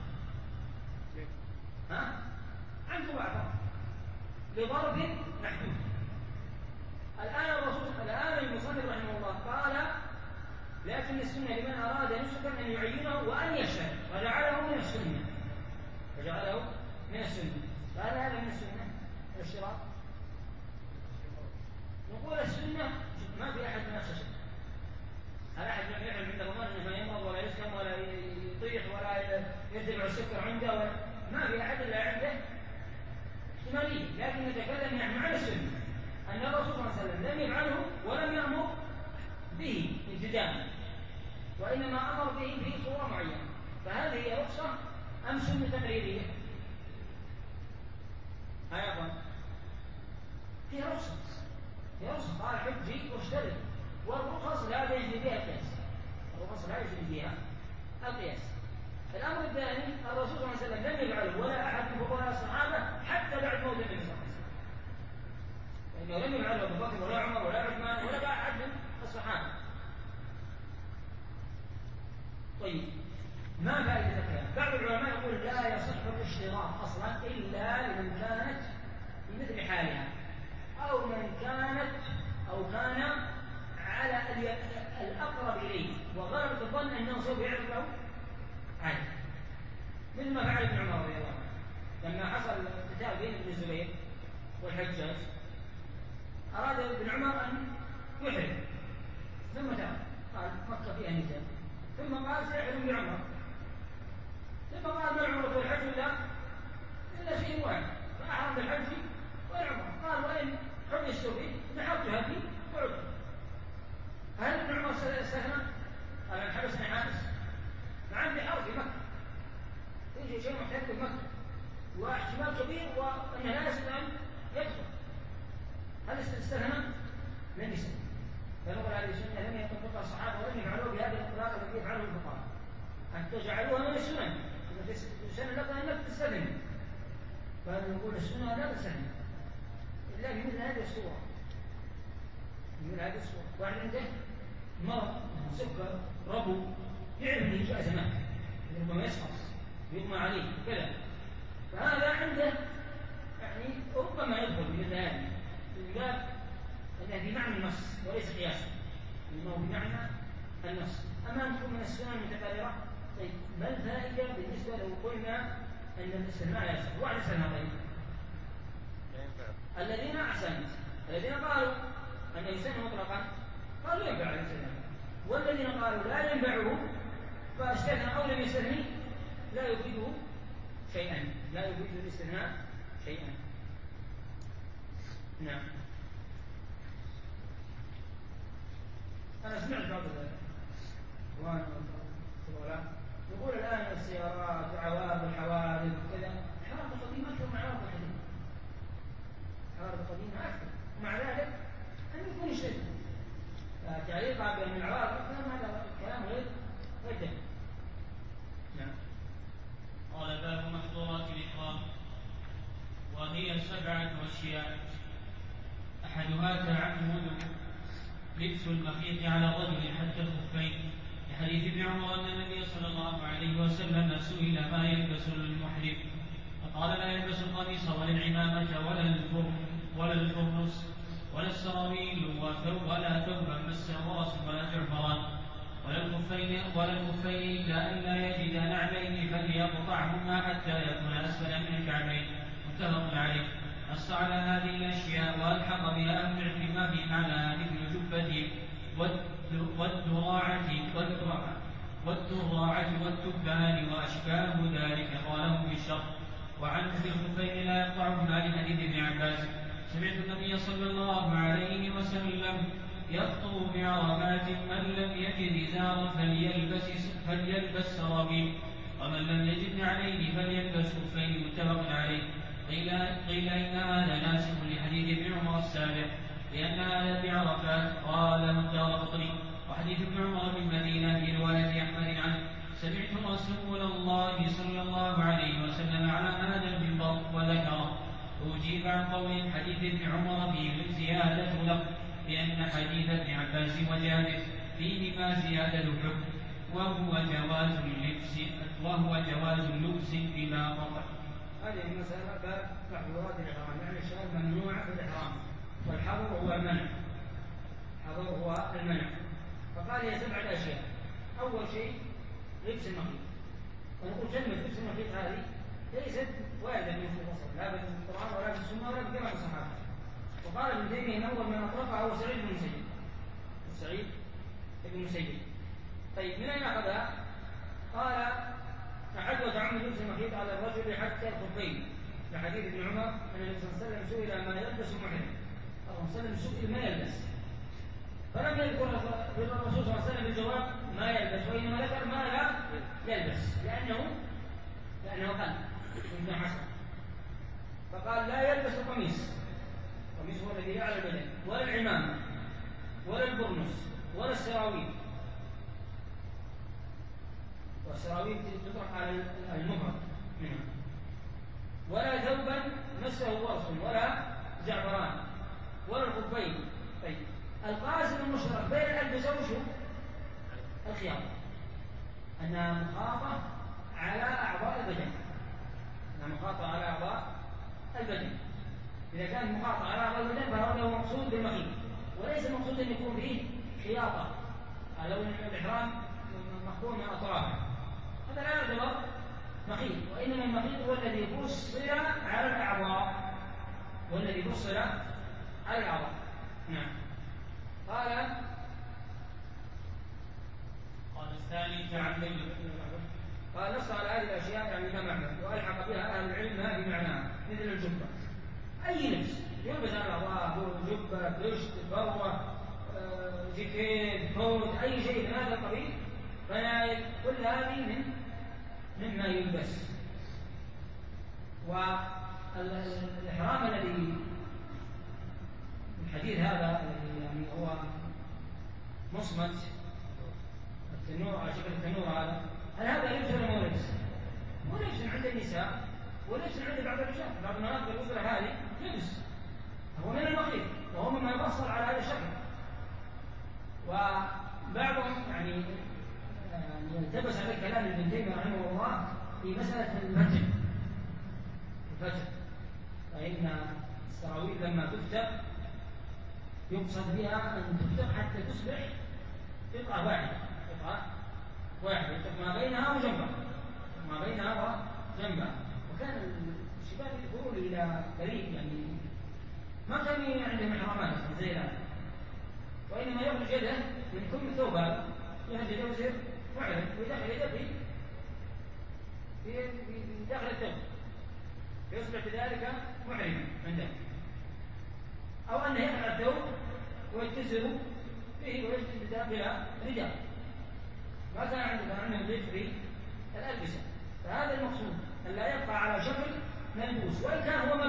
عن ضباعة لضرب محدود. الآن المصنف رحمه الله قال لكن السنة لمن أراد نسكا أن يعينه وأن يشهد فجعله من السنة، فهل هذا من السنة الاشتراط؟ نقول السنة ما في أحد من الشيء، هل أحد يعلم عنده ضمان أنه ما يمرض ولا يسكن ولا يطيح ولا يرتفع السكر عنده ولا ما في أحد إلا عنده احتمالية، لكن نتكلم نحن عن السنة أن الرسول صلى الله عليه وسلم لم يفعله ولم يأمر به ابتداء، وإنما أمر به في صورة معينة، فهذه هي رخصة أم سنة تقريرية؟ يا أخوان هي رخصة قال حجي واشترط، والرخص لا يجري بها القياس. الأمر الثاني الرسول صلى الله عليه وسلم لم يفعله ولا أحد من فقهاء الصحابة حتى بعد موت النبي صلى الله عليه وسلم، لأنه لم يفعله أبو بكر ولا عمر ولا عثمان ولا أحد من الصحابة. طيب ما فائدة الكلام؟ بعض العلماء يقول لا يصح الاشتراط أصلا إلا لمن كانت في مثل حالها أو من كان على الأقرب إليه وغلبة الظن أنه سوف يعرف له عادة، مثل ما فعل ابن عمر رضي الله عنه لما حصل قتال بين ابن الزبير والحجاج أراد ابن عمر أن يحرم ثم تاب قال مكة فيها نزال، ثم قال سيحرم بعمر، ثم قال ما العمرة والحج إلا شيء واحد فأحرم بالحج والعمرة، قال وإن حبست بي نحبتها بي وعدت. هل ابن عمر استثنى؟ قال أن حبسني حابس مع عندي حرب في مكة يجي شيء محتاج في مكة واحتمال كبير وأنه لا يستطيع أن يدخل، هل استثنى؟ لم يستثنى، فنقول هذه السنة لم يكن فقهاء الصحابة ولم يفعلوا بهذه الإطلاق التي يفعله الفقهاء، أن تجعلوها من السنن، السنة لك أنك تستثني، فنقول السنة لا تستثني إلا بمثل هذه الصورة، واحد عنده مرض سكر ربو يعرف انه يجي ازمات ربما يسقط يغمى عليه كذا، فهذا عنده يعني ربما يدخل بمثل هذه من باب انه بمعنى النص وليس قياسا، انه بمعنى النص. اما ان تكون من السنن المتكرره، طيب ما الفائده بالنسبه لو قلنا ان الاستثناء لا يصح؟ واحد استثناء طيب الذين قالوا أن يسن مطلقا قالوا ينفع الاستثناء، والذين قالوا لا ينفعه فاستثنى أو لم يستثني لا يفيده شيئا، لا يفيد الاستثناء شيئا. نعم أنا سمعت بعض الإخوان يقول الآن السيارات وعوارض الحوادث وكذا، الحوادث القديمة أكثر من عوارض الحديث، الحوادث القديمة أكثر، ومع ذلك أن يكون شيء تعليقها بين العوارض هذا كلام غير دقيق. نعم. قال باب محظورات الإحرام، وهي 7 أشياء، أحدها تعمد لبس المخيط على الرجل حتى الخفين. لحديث ابن عمر أن النبي صلى الله عليه وسلم سئل ما يلبس المحرم فقال لا يلبس القميص ولا العمامة ولا الفرنس ولا السراويل ولا ثوبا مس ورس ولا جعفران ولا الخفين إلا أن لا يجد نعلين فليقطعهما حتى يكون أسفل من الكعبين. متفق عليه. نص على هذه الأشياء وألحق بها أهل العلم ما في معنى مثل الجبة والدراعة والتبان وأشباه ذلك قاله في الشرح. وعنه في الخفين لا يقطعهما لحديث ابن عباس سمعت النبي صلى الله عليه وسلم يخطب بعرفات من لم يجد إزارا فليلبس سراويل ومن لم يجد نعلين فليلبس خفين. متفق عليه. قيل إن هذا ناسخ لحديث ابن عمر السابق لأن هذا بعرفات. قال الدارقطني وحديث ابن عمر بالمدينة في رواية أحمد عنه سمعت رسول الله صلى الله عليه وسلم على هذا المنبر وذكره. أجيب عن قول حديث ابن عمر فيه زيادة لفظ لأن حديث ابن عباس وجابر فيهما زيادة حكم وهو جواز اللبس بلا قطع. هذه المسألة باب محظورات الإحرام يعني الأشياء الممنوعة في الإحرام والحظر هو المنع. الحظر هو المنع. فقال هي 7 أشياء. أول شيء لبس المخيط. ونقول كلمة لبس المخيط هذه ليست واردة في الفصل لا في القرآن ولا في السنة ولا في كلام الصحابة. وقال ابن تيمية إن أول من أطلقها هو سعيد بن المسيب. طيب من أين أخذها؟ قال أحد وتعمد لبس المخيط على الرجل حتى الخفين لحديث ابن عمر أن النبي صلى الله عليه وسلم سئل ما يلبس المحرم. الله صلى الله عليه وسلم سئل ما يلبس فلم يذكر الرسول صلى الله عليه وسلم الجواب ما يلبس وإنما ذكر ما لا يلبس لأنه قال ابن حسن فقال لا يلبس القميص. القميص هو الذي على البدن ولا العمامة ولا البرنس ولا السراويل. والسراويل تطرح على المفرد منها ولا ثوبا مسه ورس ولا زعفران ولا الخفين. طيب القاسم المشترك بين الألبسة وشو؟ الخياطة أنها مخاطة على أعضاء البدن. إذا كانت مخاطة على أعضاء البدن فهذا هو مقصود بالمخيط وليس المقصود أن يكون فيه خياطة لو أن الإحرام مخطوط من أطرافه هذا لا يعتبر مخيط. وإنما المخيط هو الذي فصل على الأعضاء نعم. قال الثاني تعمد. قال نص على هذه الأشياء يعني الإمام أحمد وألحق بها أهل العلم ما في معناها مثل الجبة. أي لبس يلبس على الأعضاء جبة دشت فروة جيكيت كوت أي شيء من هذا القبيل فنائل كل هذه مما يلبس. والإحرام الذي الحديث هذا يعني هو مصمت التنور على شكل التنور هذا لبس ولا مو لبس؟ مو لبس عند النساء ولبس عند بعض الرجال. بعض المناطق الأخرى هذه لبس هو من المخيط وهو مما يفصل على هذا الشكل. وبعضهم يعني يلتبس على كلام ابن تيمية رحمه الله في مسألة الفتح. فإن السراويل لما تفتح يقصد بها أن تفتح حتى تصبح قطعة واحدة ما بينها وجنبها. وكان الشباب يدخلون إلى بريد يعني ما كان عندهم إحرامات زي الآن وإنما يخرج يده من كل ثوب يخرج يده ويصير معلم ويدخل يده في داخل الثوب يصبح بذلك محرما عنده. أو أنه يقلع الثوب ويتزر به ويجلس بداخل رداء ما كان عنده ضيف في الألبسة. فهذا المقصود أن لا يبقى على شكل ملبوس وإن كان هو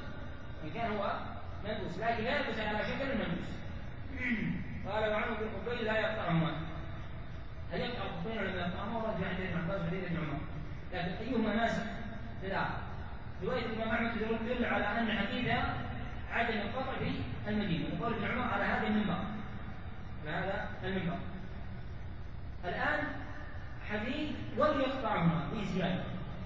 ملبوس لكن لا يلبس على شكل ملبوس. قال وعنه بالخفين لا يقطعهما. هل يقطع الخفين ولا لا يقطعهما؟ ورد في حديث ابن عباس وحديث ابن عمر لكن أيهما ناسخ للآخر. رواية الإمام أحمد تدل على أن حديث عدم القطع في المدينة وقول ابن عمر على هذا المنبر هذا المنبر. الآن حديث وليقطعهما في زيادة،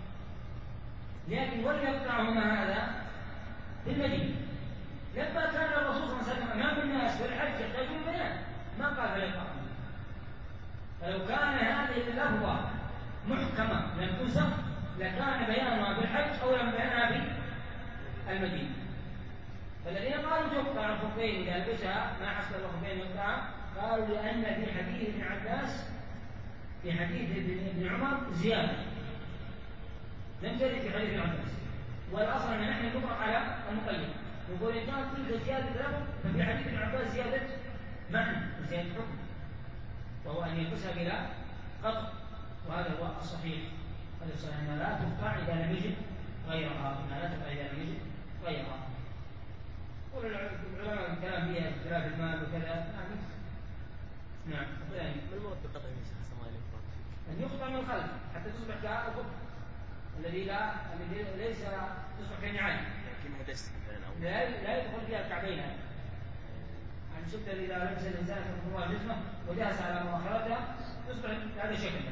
لكن وليقطعهما هذا في المدينة. لما كان الرسول صلى الله عليه وسلم أمام الناس والحج يحتاجون بيان ما قال فليقطعهما. فلو كان هذه اللفظة محكمة لم تنسخ لكان بيانها بالحج أو لم بيانها بالمدينة. فالذين قالوا تقطع الخفين إذا لبسها ما حصل الخفين يقطع، قالوا لأن في حديث ابن عباس في حديث ابن عمر زيادة لم ترد في حديث ابن عباس، والأصل أن نحن نطلق على المقيد، نقول إن كانت تلك زيادة لفظ ففي حديث ابن عباس زيادة معنى وزيادة حكم، وهو أن يلبسها بلا قطع، وهذا هو الصحيح. هذا الصحيح أنها لا تقطع إذا لم يجد غيرها، أنها لا تقطع إذا لم يجد غيرها. والعلماء الكلام فيها اختلاف المال وكذا. نعم. ما المراد بقطع الميسر حسن الله عليكم؟ أن يقطع من الخلف حتى تصبح كالخف الذي ليس تصبح كالنعال، لكنها دست مثلا لا يدخل فيها الكعبين. عن شدة إذا لبس الإنسان كفر الله جسمه وداس على مؤخرتها تصبح هذا شكل.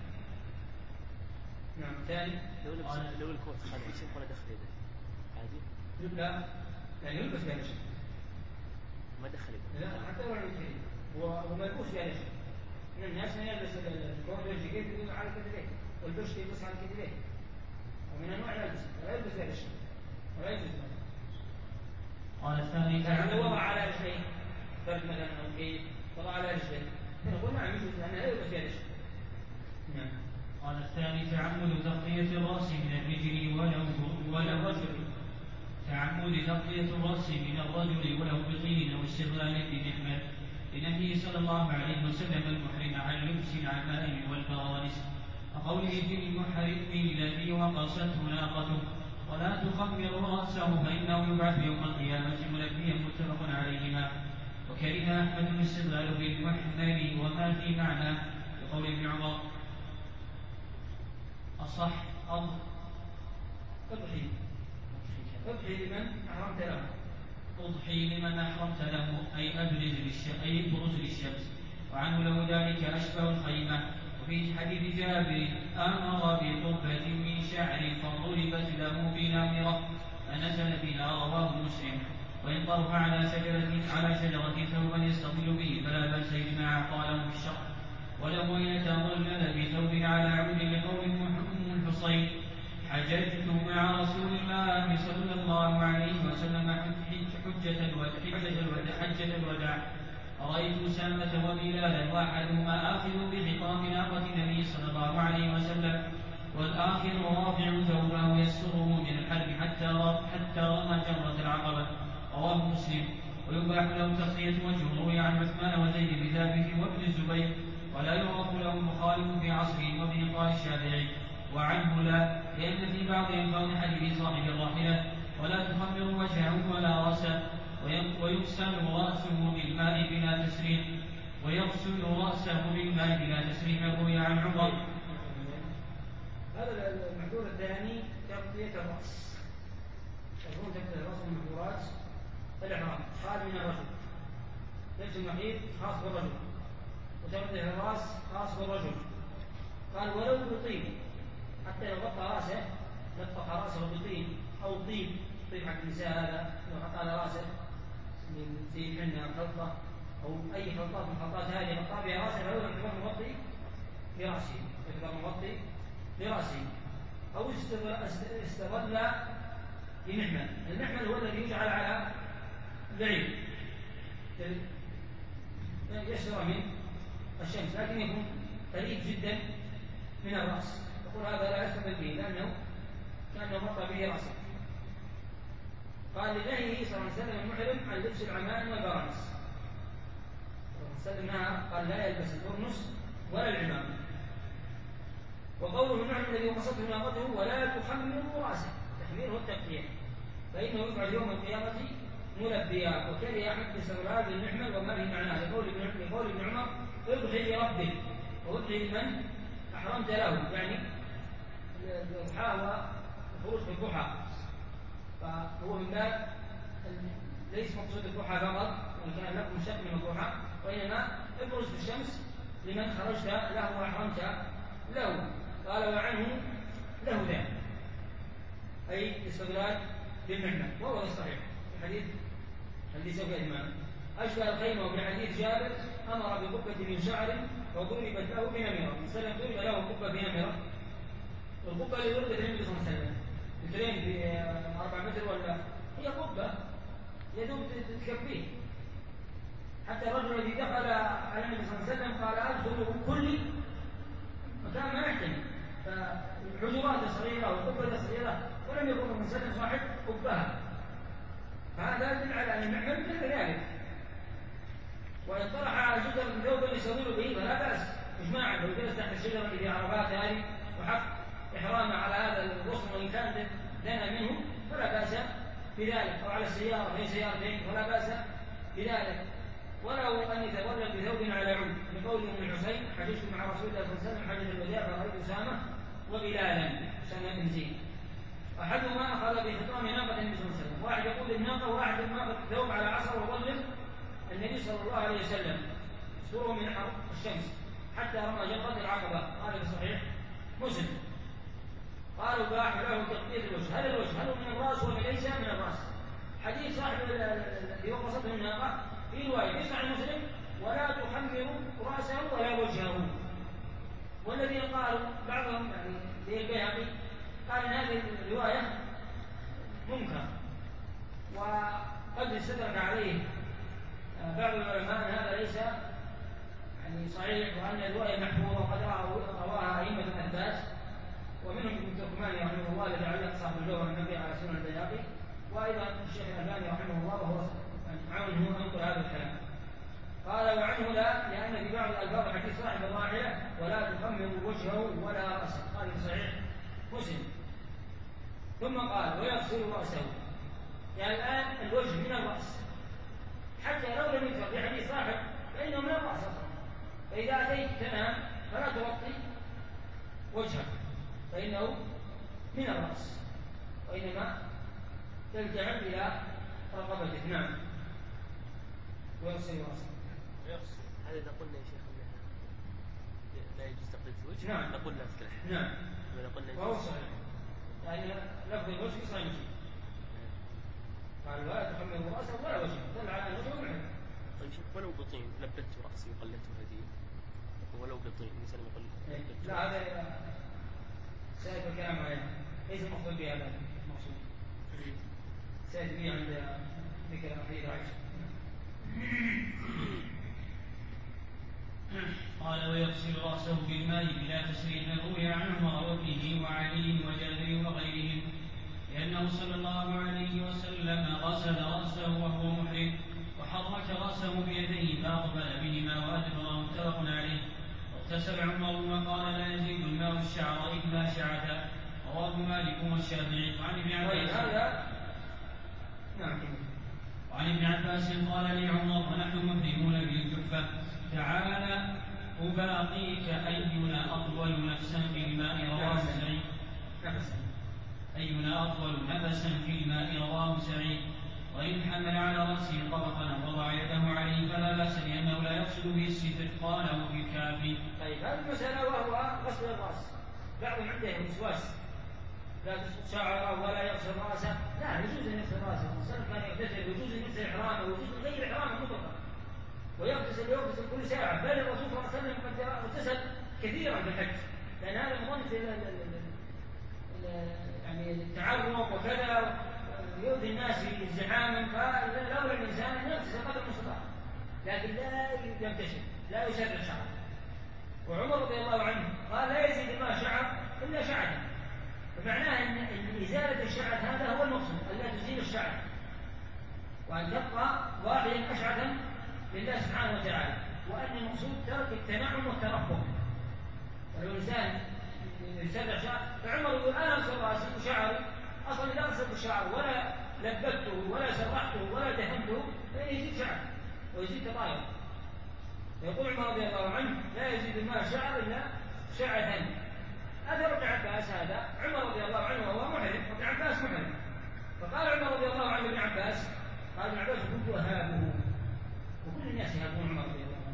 نعم. ثاني لو الكوت خلع يصير ولا دخل يده عادي؟ لا يعني يلبس بهذا الشكل ما دخل يده. لا حتى ولا يدخل وملبوس بهذا الشكل. من الناس من يلبس الكوت والجاكيت يلبس على كتفيه والبشت يلبس على كتفيه، ومن انواع يلبس لا يلبس بهذا الشكل ولا يجوز له. قال الثاني يعني وضع على رجليه فرد مثلا او كيف وضع على رجليه نقول نعم يجوز لانه لا يلبس بهذا الشكل. نعم. قال الثاني تعمد تغطية الرأس من الرجل ولو رجل، تعمد تغطية الرأس من الرجل ولو بطين أو استغلال بمحمل، لنهيه صلى الله عليه وسلم المحرم عن لبس العمائم والبرانس، وقوله في المحرم الذي وقصته ناقته ولا تخمر رأسه فإنه يبعث يوم القيامة ملبيا، متفق عليهما. وكره أحمد الاستغلال بالمحمل وما في معناه بقول ابن عمر أصح أضحي لمن أحرمت له، أضحي لمن أحرمت له أي أبرز للشمس، وعنه له ذلك أشبه الخيمة. وفي حديث جابر أمر بقبة من شعر فضربت له بنامرة فنزل بها، رواه مسلم. وإن طرف على شجرة ثوبا يستظل به فلا بأس إجماعا، قاله في الشرح. ولو أن يتظلل بثوب على عود لقول أم الحصين حججت مع رسول الله صلى الله عليه وسلم حجة الوداع، رأيت أسامة وبلالا وأحدهما آخذ بخطام ناقة النبي صلى الله عليه وسلم والآخر رافع ثوبه يستره من الحرب حتى رمى جمرة العقبة، رواه مسلم. ويباح له تغطية وجهه، روي عن عثمان وزيد بن ثابت وابن الزبير، ولا يعرف له مخالف في عصره وابن قال الشافعي. وعنه لا، لأن في بعض ألفاظ حديث صاحب الراحلة ولا تخمر وجهه ولا رأسه، ويغسل رأسه بالماء بلا تسريح، ويغسل رأسه بالماء بلا تسريح، روي عن عمر. هذا المحذور الثاني تغطية الرأس، تكون تغطية الرأس من محظورات الإحرام، قال من الرجل لبس المحيط خاص بالرجل، وتغطية الرأس خاص بالرجل. قال ولو بطيب، حتى لو غطى رأسه لطخ رأسه بطيب أو طيب حق النساء، هذا لو حط على رأسه من زي الحنة خلطة أو أي خلطات من خلطات هذه غطى بها رأسه فهو يعتبر مغطي لرأسه، أو استظل بمحمل. المحمل هو الذي يجعل على بعيد يشترى من الشمس لكن يكون قريب جدا من الرأس، يقول هذا لا يستظل به لأنه كأنه غطى به رأسه. قال لنهيه صلى الله عليه وسلم المحرم عن لبس العمائم والبرانس، قال لا يلبس البرنس ولا العمامة. وقوله المحرم الذي وقصته ناقته ولا تخمر رأسه، تخمير هو التغطية، فإنه يفعل يوم القيامة ملبيا. وكره أحمد باستغلال المحمل وما به معناه لقول ابن عمر اضحي لربك واضحي لمن أحرمت له، يعني الضحى هو الخروج في الضحى، فهو من باب ليس مقصود الضحى فقط، وإن كان لكم شك من الضحى وإنما ابرز في الشمس لمن خرجت له وأحرمت له. قال وعنه له ذلك، أي استدراج بالمحنة، وهو الصحيح في حديث سوف يجمع أشبه الخيمة وفي حديث جابر أمر بقبة من شعر وضربت له بنمرة، وسلم ضرب له قبة بنمرة. القبة اللي ضربت النبي صلى الله عليه وسلم مترين ب 4 متر ولا هي قبة يدوب تكفيه. حتى الرجل الذي دخل على النبي صلى الله عليه وسلم قال أدخل كل مكان ما يحتمل، فالحجرات صغيرة والقبة صغيرة ولم يكن النبي صلى الله عليه وسلم صاحب قبها، فهذا يدل على أن المحمل مثل ذلك. وإن طرح على شجرة ثوبا يسوي به فلا بأس إجماعا، لو جلس تحت الشجرة في عرفات هذه وحق إحرامه على هذا الغصن وإن كان دنا منه فلا بأس بذلك، أو على السيارة في سيارتين فلا بأس بذلك. ولو أن يتولد بثوب على عود، لقول ابن الحسين حججت مع رسول الله صلى الله عليه وسلم حجة الوداع فرأيت أسامة وبلالا أسامة بن زيد، أحدهما أخذ بخطام ناقة النبي صلى الله عليه وسلم، واحد يقود الناقة وواحد يأخذ ثوب على عصا وظلم النبي صلى الله عليه وسلم يستره من حر الشمس حتى رمى جمرة العقبة. قال في صحيح مسلم. قالوا باح له تغطية الوجه، هل الوجه هل من الرأس ولا ليس من الرأس؟ حديث صاحب الذي وقصته الناقة في رواية في صحيح مسلم ولا تحمر رأسه ولا وجهه. والذين قالوا بعضهم يعني زي البيهقي قال ان هذه الرواية منكر، وقد استدرك عليه بعض العلماء ان هذا ليس يعني صحيح، وان الرواية محفوظة وقد رواها أئمة الأثبات، ومنهم ابن تركماني رحمه الله الذي علق صاحب الجوهر النبي على سنن البيهقي، وايضا الشيخ الألباني رحمه الله وهو عاونه ينقل هذا الكلام. قال وعنه لا، لأن في بعض الألفاظ حديث صاحب الراحلة ولا تخمر وجهه ولا رأسه، قال في صحيح مسلم. ثم قال ويغسل رأسه، يعني الآن الوجه من الرأس حتى لو لم يذكر في حديث صاحب فإنه من الرأس أصلا، فإذا أتيت تنام فلا تغطي وجهك فإنه من الرأس، وإنما تلتحم إلى رقبتك. نعم. ويغسل رأسه. هذا إذا قلنا يا شيخ لا يجوز تقليد الوجه، نعم نقول لا تكلح. نعم وإذا قلنا وهو صحيح، يعني لفظ الوجه صحيح مسلم قال ولا تخمر رأسه ولا وجهه، دل على أن وجهه محل. طيب ولو بطين لبت رأسي وقلدت هذه، ولو بطين مثلا يقول لا هذا سائد الكلام عليه ليس المقصود بهذا المقصود، سائد به عند ذكر حديث عائشة. قال ويغسل رأسه بالماء بلا تسريح، روي عن عمر وابنه وعلي وجابر وغيرهم لأنه صلى الله عليه وسلم غسل رأسه وهو محرم وحرك رأسه بيديه فأقبل بهما وأدبر، متفق عليه. واغتسل عمر وقال لا يزيد الماء الشعر إلا شعثا، رواه مالك والشافعي. وعن ابن عباس قال لي عمر ونحن محرمون بالجحفة تعالى أباقيك أينا أطول نفسا في الماء، رواه سعيد. أينا أطول نفسا في الماء، رواه سعيد. وإن حمل على رأسه طبقا ووضع يده عليه فلا بأس لأنه لا يقصد به الستر، قاله في الكافي. طيب هذه المسألة وهو غسل الرأس، بعضهم عنده وسواس لا تسقط شعره ولا يغسل رأسه، لا يجوز أن يغسل رأسه، الإنسان كان يغتسل ويجوز أن يغسل إحرامه ويجوز أن يغير إحرامه مطلقا ويغتسل كل ساعة، بل الرسول صلى الله عليه وسلم قد اغتسل كثيرا في الحج، لأن هذا من ضمن يعني التعرق وكذا يؤذي الناس ازدحاما، فلولا الإنسان أن يغتسل قدر المستطاع، لكن لا يغتسل لا يسرح شعره. وعمر رضي الله عنه قال لا يزيد الماء شعر إلا شعثا، فمعناه أن إزالة الشعث هذا هو المقصود، ألا تزيل الشعر وأن تبقى واحدا أشعثا لله سبحانه وتعالى، وأن المقصود ترك التنعم والترفه. ولو الإنسان يسرح شعر، فعمر يقول أنا أغسل رأسي وشعري، أصلا إذا غسلت الشعر ولا لبته ولا سرحته ولا دهنته فإنه يزيد شعر ويزيد تطاير. يقول عمر رضي الله عنه لا يزيد الماء شعر إلا شعثا. أثر ابن عباس هذا عمر رضي الله عنه وهو محرم وابن عباس محرم، فقال عمر رضي الله عنه ابن عباس، قال ابن عباس كنت أهابه، وكل الناس يهابون عمر رضي الله عنه،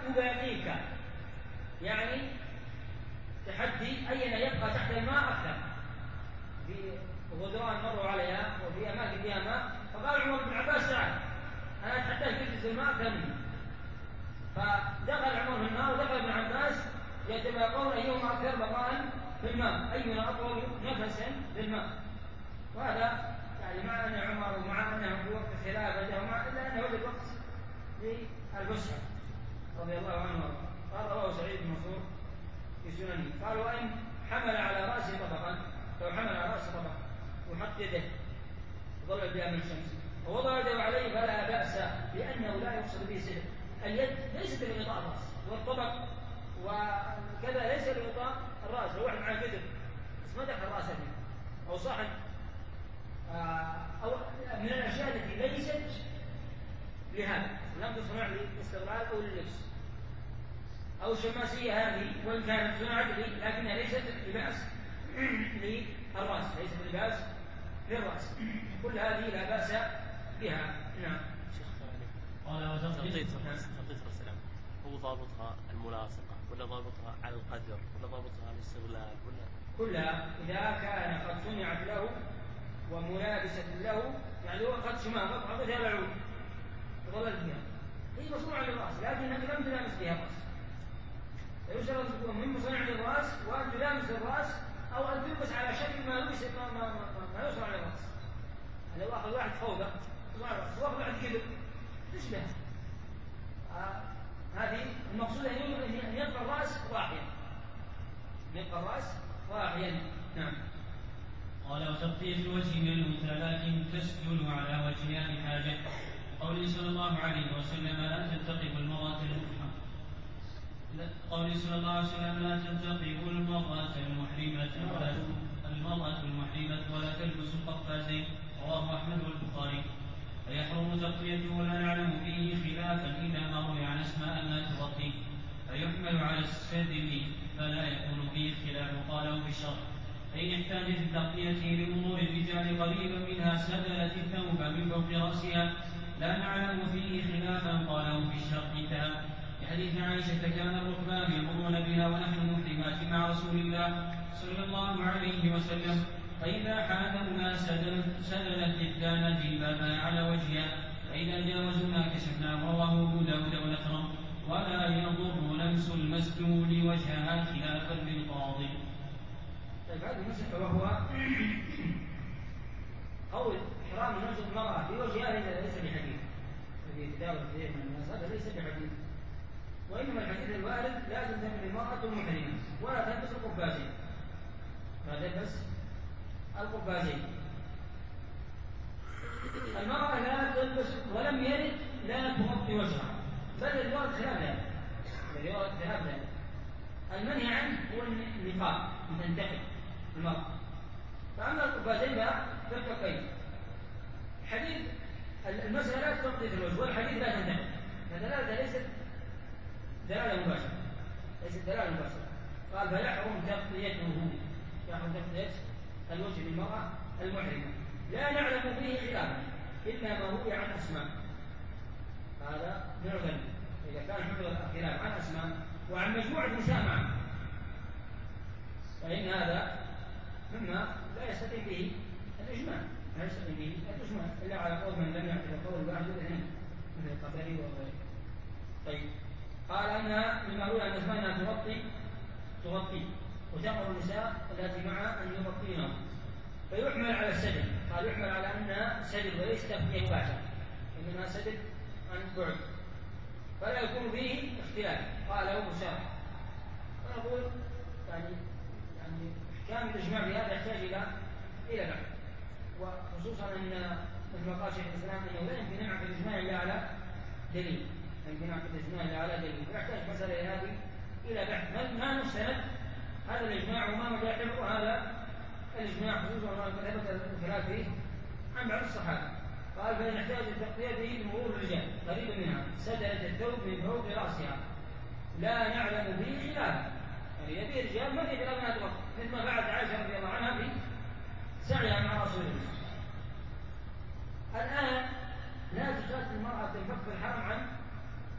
تباقيك، يعني تحدي أين يبقى تحت الماء أكثر. في غدران مروا عليها وفي أماكن فيها ماء، فقال عمر بن عباس تعال أنا أتحداك تجلس الماء أكثر مني. فدخل عمر في الماء ودخل ابن عباس يتباقون أيهما أكثر بقاء في الماء، أينا أطول نفسا في الماء. وهذا يعني مع أن عمر ومع أنه في وقت الخلافة إلا أنه وجد وقت للفسحة رضي الله عنه وارضاه. قال رواه سعيد بن منصور في سننه، قال وإن حمل على رأسه طبقا، لو حمل على رأسه طبقا وحط يده ظل بها من الشمس ووضع يده عليه فلا بأس، لأنه لا يقصد به سلم. اليد ليست لغطاء الرأس، والطبق وكذا ليس لغطاء الرأس. لو واحد معه كتب بس ما دخل رأسه فيه، أو صحن أو من الأشياء التي ليست لهذا، لم تصنع للاستغلال أو لللبس، أو الشماسية هذه وإن كانت صنعت لكنها ليست لباس للرأس، ليست لباس للرأس. كل هذه لا بأس بها. نعم. قال وتغطية السلام هو ضابطها الملاصقة ولا ضابطها على القدر ولا ضابطها على الاستغلال ولا كلها إذا كان قد صنعت له وملابسة له، يعني هو قد شماغ عضتها على العود وظلت بها، هي مصنوعة للرأس لكنها لم تلامس بها الرأس. يشترط أن تكون من مصنع للرأس وأن تلامس الرأس، أو أن تلبس على شكل ما لبس ما يصنع للرأس. لو أخذ واحد فوضى يصنع الرأس وأخذ واحد كبر تشبه. هذه المقصود أن يبقى الرأس ضاحيا، يبقى الرأس ضاحيا. نعم. قال وتغطية الوجه من الأنثى لكن تسجل على وجهها لحاجة. قوله صلى الله عليه وسلم لا تنتقب المرأة المحرمة. قوله صلى الله عليه وسلم لا تنتقب المرأة المحرمة ولا تلبس القفازين. رواه أحمد والبخاري. فيحرم تغطيته لا نعلم فيه خلافا إذا ما روي عن أسماء لا تغطي، فيحمل على السدل فلا يكون فيه خلاف. قاله في الشرح فإن احتاجت التغطية لأمور الرجال قريبا منها سدلت الثوب من فوق رأسها لا نعلم فيه خلافا. قاله في الشرح انتهى. لحديث عائشة كان الركبان يمرون بها ونحن محرمات مع رسول الله صلى الله عليه وسلم، فإذا حاذونا سدلت إحدانا جلبابها على وجهها، فإذا جاوزونا كشفنا. رواه أبو داود والأكرم. ولا يضر لمس المسدول وجهها خلافا للقاضي. طيب هذه المسألة وهو قول إحرام نفس المرأة في وجهها ليس بحديث الذي يتداول فيه من الناس، هذا ليس بحديث، وإنما الحديث الوارد لا تلبس المرأة المحرمة ولا تلبس القفازين، لا تلبس القفازين. المرأة لا تلبس ولم يرد لا تغطي وجهها، بل الرواية خلاف ذلك. المنهي عنه هو النقاب من تنتقب المرأة، فأما القفازين فتبقى كيف حديث المسألة لا تغطي الوجه والحديث لا تنتقب، فدلالة ليست دلالة مباشرة. قال فيحرم تغطيته، يحرم تغطية الوجه للمرأة المحرمة لا نعلم فيه خلافا إلا ما روي عن أسماء. هذا نعلم إذا كان حمل الخلاف عن أسماء وعن مجموعة نساء معه، فإن هذا مما لا يستطيع به الإجماع، إلا على قول من لم يعتبر قول واحد الاثنين مثل القبري وغيره. طيب قال أنها مما روي عن أسماء أنها تغطي وتأمر النساء التي معها أن يغطينها، فيحمل على السدل. قال يحمل على أنها سدل وليس تغطية مباشرة، إنما سدل عن بعد، فلا يكون فيه اختلاف. قاله مشارح. ويقول يعني احكام الاجماع بهذا يحتاج الى بحث، وخصوصا ان مثل ما قال شيخ الاسلام انه لا يمكن نعقد الاجماع الا على دليل، ويحتاج مساله هذه الى بحث. ما نستند هذا الاجماع وما مداخله هذا الاجماع، خصوصا ما ثبت الخلاف فيه عن بعض الصحابه. قال فإن احتاج تغطيته بمرور الرجال قريبا منها سدلت الثوب من فوق رأسها لا نعلم فيه خلافا، يعني يبي الرجال ما في خلاف انها تغطي، مثل ما فعلت عائشة رضي الله عنها في سعيها مع رسول الله. الآن لا تشترط المرأة تنفك الحرم عن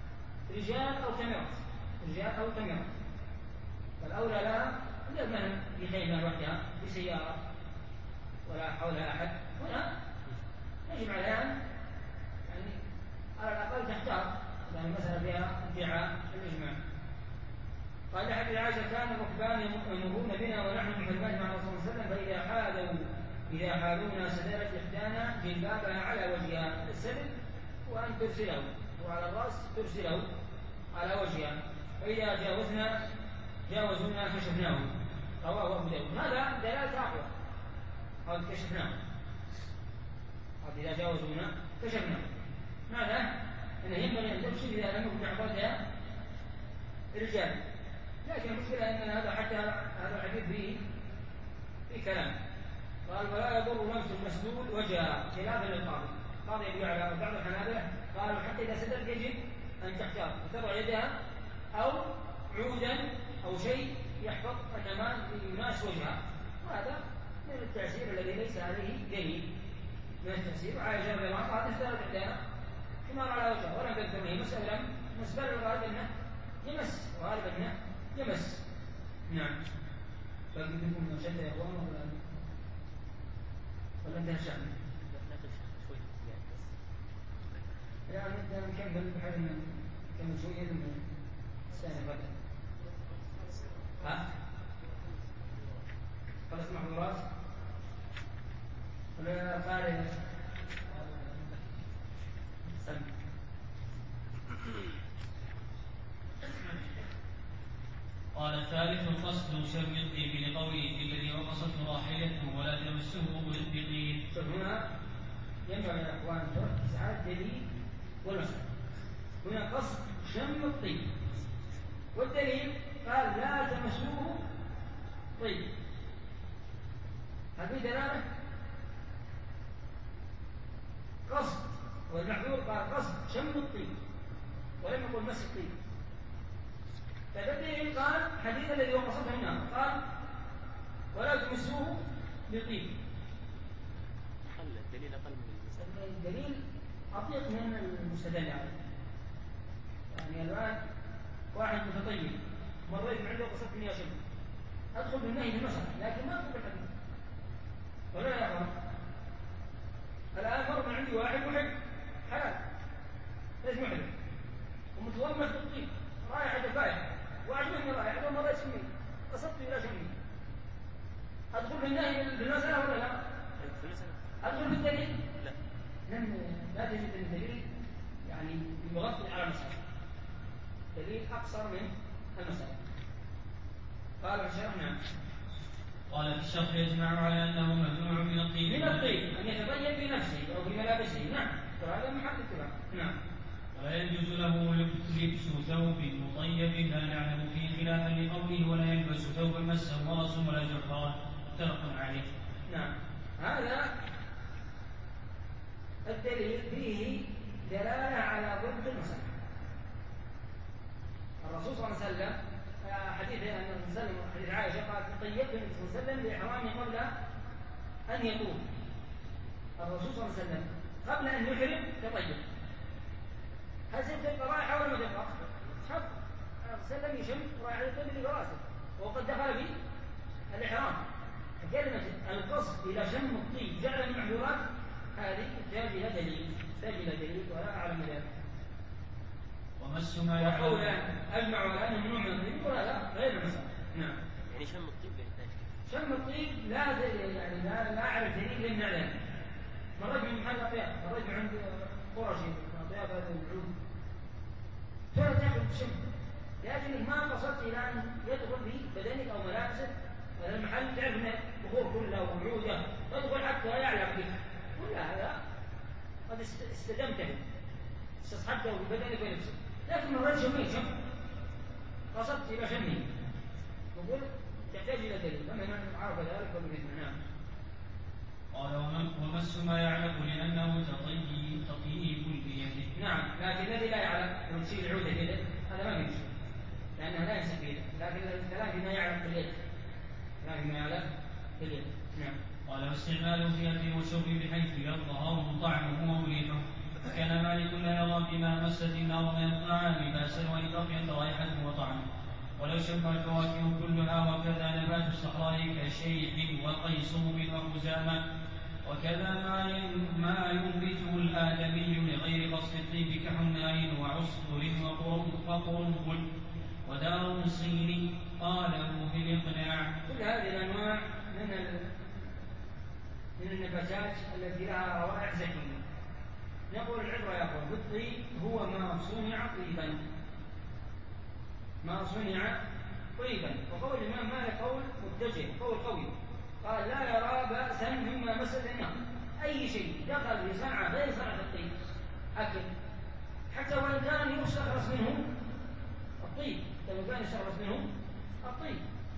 رجال أو كاميرات، رجال أو كاميرات، فالأولى لها لأنها في خيمة وحدها بسيارة ولا حولها أحد، هنا يجب عليها يعني على الأقل تختار، لأن المسألة فيها ادعاء الإجماع. قال حديث عائشة كان الركبان يمرون بنا ونحن محرمان مع رسول الله صلى الله عليه وسلم إذا حالونا سدلت إحدانا جلبابها على وجهها، السدل وأن ترسله وعلى الرأس ترسله على وجهها، فإذا جاوزونا كشفناه. رواه أبو داود. هذا دلالة أقوى، قال كشفناه، قال إذا جاوزونا كشفناه. ماذا؟ أنه ينبغي أن تكشف إذا لم يكن عقدها الرجال. لكن المشكلة أن هذا حتى هذا الحديث فيه كلام. قال ولا يضر لمس المسدود وجهها خلافا للقاضي. القاضي يقول على بعض الحنابلة قالوا حتى إذا سدلت يجب أن تختار وتضع يدها أو عودا أو شيء يحفظ الأمان ليناس وجهها، وهذا من التأثير الذي ليس عليه دليل من التأثير. عائشة رضي الله عنها استدلت عندها حمار على وجهها ولم تذكر به مسألة مسبل الغالب أنه يمس، وغالب أنه يمس. نعم. باقي منكم من شد يا اخوان ولا انتهى الشأن؟ لا نكمل بحيث نكمل شوية من السنة بدأ. ها؟ خلص محظورات ولا خارج؟ سم. قال الثالث فصل شر الطيب لقوله الذي وقصته راحلته ولا تمسه بالطيب. هنا ينبغي يا اخوان تركز على الدليل والمسألة. هنا قصد شم الطيب، والدليل قال لا تمسوه طيب. هذه دلالة قصد، والمحذور قال قصد شم الطيب ولم يقل مس الطيب. فالدليل قال حديث الذي وقصته النار قال ولا تمسوه بطيب. الدليل أقل من المستدل. الدليل أطيق من المستدل عليه. يعني الآن واحد متطيب مريت من عنده وقصدت إني أشم، أدخل بالنهي بالمسألة لكن ما أدخل بالحديث ولا يا أخوان. الآن مر من عندي واحد محب حلال ليش محب ومتومس بالطيب رائحة دفاية وأعجبني رائحة وما رأيت شمي قصدت إلى شمي، أدخل بالنهي بالمسألة ولا لا؟ أدخل بالدليل؟ لا تجد الدليل يعني يغطي على المسألة، دليل أقصر من المسألة. قال الشيخ نعم. قال في الشرح يجمع على أنه ممنوع من الطيب أن يتطيب بنفسه أو بملابسه. نعم، وهذا محل اتفاق. نعم. ولا يجوز له لبس ثوب مطيب لا نعلم فيه خلافا لقوله ولا يلبس ثوبا مسه ورس ولا زعفران، متفق عليه. نعم. هذا الدليل فيه دلالة على ضد المسألة. الرسول صلى الله عليه وسلم حديث عائشة قال طيبت النبي صلى الله عليه وسلم لإحرامه قبل أن يطوف. الرسول صلى الله عليه وسلم قبل أن يحرم تطيب. هل ستبقى رائحة ولا ما تبقى؟ حق. الرسول صلى الله عليه وسلم يشم رائحة الطيب لراسه وقد دخل في الإحرام. فكلمة القصد إلى شم الطيب جعل من المحظورات هذه تحتاج إلى دليل ولا أعلم ذلك. ومس ما يعلم وقولا أجمع على أنه ممنوع من الطيب ولا غير المسألة. نعم. يعني شم الطيب يحتاج. شم الطيب لا أعرف دليل لم نعلم. مريت من محل أطياب، مريت من عند قرشي أطياب هذا العود فلا تأخذ شم، لكنك ما قصدت إلى أن يدخل في بدنك أو ملابسك هذا المحل تعرف أن بخور كله وعودة تدخل حتى يعلم بك، كل هذا قد استدمته استصحبته ببدنك ونفسك، لكن مريت شم قصدت إلى شمه نقول تحتاج إلى دليل، فمن عرف ذلك فبالإثم. نعم. قال ومس ما يعلم لأنه تطيب بيده. نعم، لكن الذي لا يعلم لو تشيل العودة كذا هذا ما في شيء لأنها لا يمسك بيده، لكن الكلام فيما يعلم في اليد، كلام فيما يعلم في اليد. نعم. قال واستعمال في أكل وشرب بحيث يظهر طعمه وريحه فكان مالك لا يرى بما مست النار من الطعام بأسا وإن بقيت رائحته وطعمه ولو شبه الفواكه كلها وكذا نبات الصحراء كشيح وقيصوم وخزامة وكذا ما ينبته الآدمي لغير قصد الطيب كحناء وعصفر وقرنفل ودار صيني قاله في الإقناع. كل هذه الأنواع من النباتات التي لها روائح زكية. نقول العبرة يا أخوان بالطيب هو ما صنع طيبا، ما صنع طيبا. وقول الإمام مالك قول متجه، قول قوي، قال لا يرى بأسا مما مست النار. أي شيء دخل في صنعة غير صنعة الطيب أكل، حتى وإن كان يستخلص منه الطيب، لو كان يستخلص منه الطيب.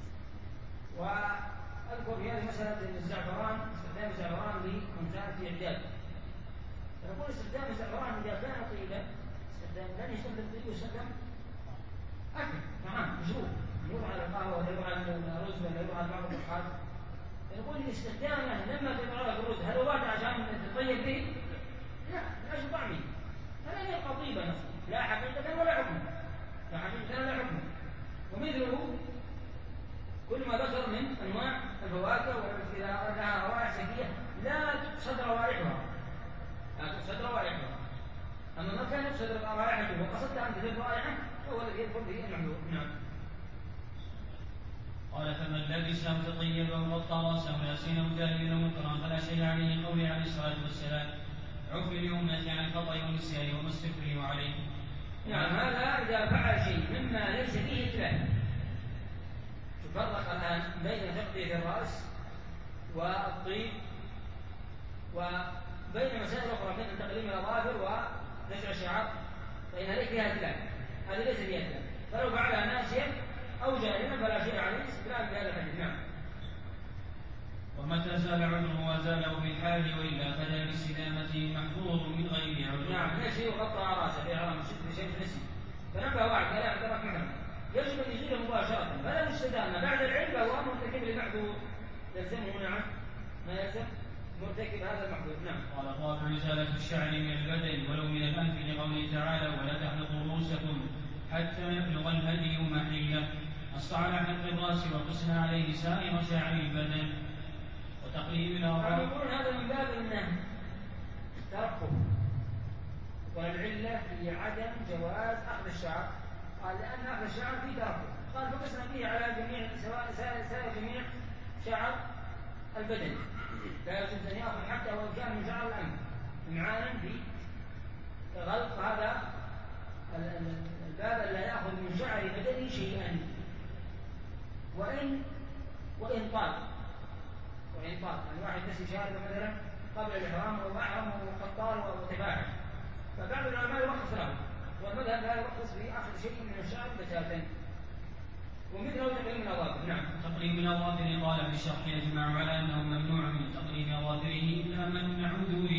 وأذكر في هذه مسألة الزعفران، استخدام الزعفران لمنفعة في إعداد. نقول استخدام الزعفران إذا كان طيبا، لن يستخدم طيب ويستخدم أكل، نعم مشروب، يروح على القهوة ولا يروح على الرز ولا يروح على بعض الطبخات. نقول استخدامه لما تطلع لك الرز هل هو واحد عشان تطيب به؟ لا، لأجل طعمه، فلن يبقى طيبا لا حقيقة ولا حكم، لا حقيقة ولا حكم. ومثله كل ما ذكر من أنواع الفواكه والتي لها روائح زكية لا تقصد روائحها، لا تقصد روائحها. أما ما كان يقصد روائحته وقصدت أن تجد رائحة فهو الذي يدخل به المحذور. نعم. قال فمن لبس متطيبا وغطى راسه ياسين مجاهدا منكرا فلا شيء عليه قوله عليه الصلاه والسلام عفي لامتي عن الخطا والنسيان وما استكرهوا عليه. نعم، هذا اذا فعل شيء مما ليس فيه اتلاف. تفرق الان بين تغطيه الراس والطيب وبين مسائل اخرى مثل تقليم الاظافر ونزع الشعر، فان ليس فيها اتلاف، هذه ليس فيها اتلاف. فلو فعلها ناسيا أو جاهلا فلا شيء عليه استدلال بهذا الحديث. نعم. ومتى زال عذره وزاله بالحال وإلا فلا باستدامته محفوظ من غير عذر. نعم، نسي وغطى راسه في إحرام شيء نسي، فنبه واحد كلام ترك محرم يجب أن يزيله مباشرة فلا باستدامة بعد العلم فهو مرتكب لمحذور يلزمه. نعم، ما يلزم مرتكب هذا المحذور. نعم. قال الرابع إزالة الشعر من البدن ولو من الأنف لقوله تعالى ولا تحلقوا رؤوسكم حتى يبلغ الهدي محله. نص على حلق الراس وقسنا عليه سائر شعر البدن وتقليم الأظافر. يقولون هذا من باب الترقب، والعلة في عدم جواز أخذ الشعر. قال لأن أخذ الشعر فيه ترقب، قال فقسنا فيه على جميع سائر جميع شعر البدن، لا يجوز أن يأخذ حتى وإن كان من شعر الأنف إمعانا في غلق هذا الباب لا يأخذ من شعر بدنه شيئا وإن طال. يعني واحد نسي شاربه مثلا قبل الإحرام أو أحرم وقد طال وتباعد، فبعض العلماء يرخص له، والمذهب لا يرخص في أخذ شيء من الشعر بتاتا. ومثله تقليم الأظافر. نعم. تقليم الأظافر قال في الشرح يجمع على أنه ممنوع من تقليم أظافره إلا من عذر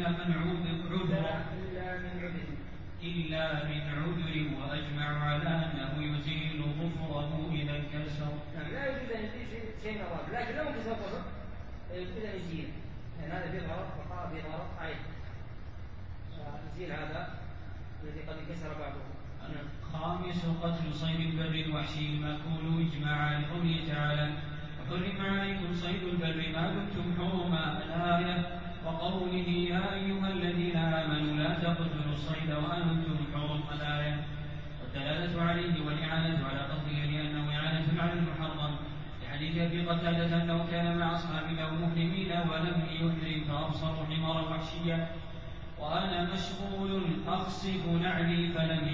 وأجمع على أنه يزيل ظفره إذا انكسر. لا يجوز أن يزيل شيء من الأظافر، لكن لو انكسر الظفر يجوز أن يزيل، لأن هذا فيه غلط وقع فيه غلط عين، يزيل هذا الذي قد انكسر بعضه. خامس قتل صيد البر الوحشي المأكول إجماعا لقوله تعالى وحرم عليكم صيد البر ما دمتم حرما الآية وقوله يا أيها الذين آمنوا لا تقتلوا الصيد وأنتم حرم الآية. والدلالة عليه والإعانة على قتله لأنه إعانة على المحرم لحديث أبي قتادة أنه كان مع أصحابه محرمين ولم يحرم فأبصروا حمارا وحشيا وأنا مشغول أخصف نعلي فلم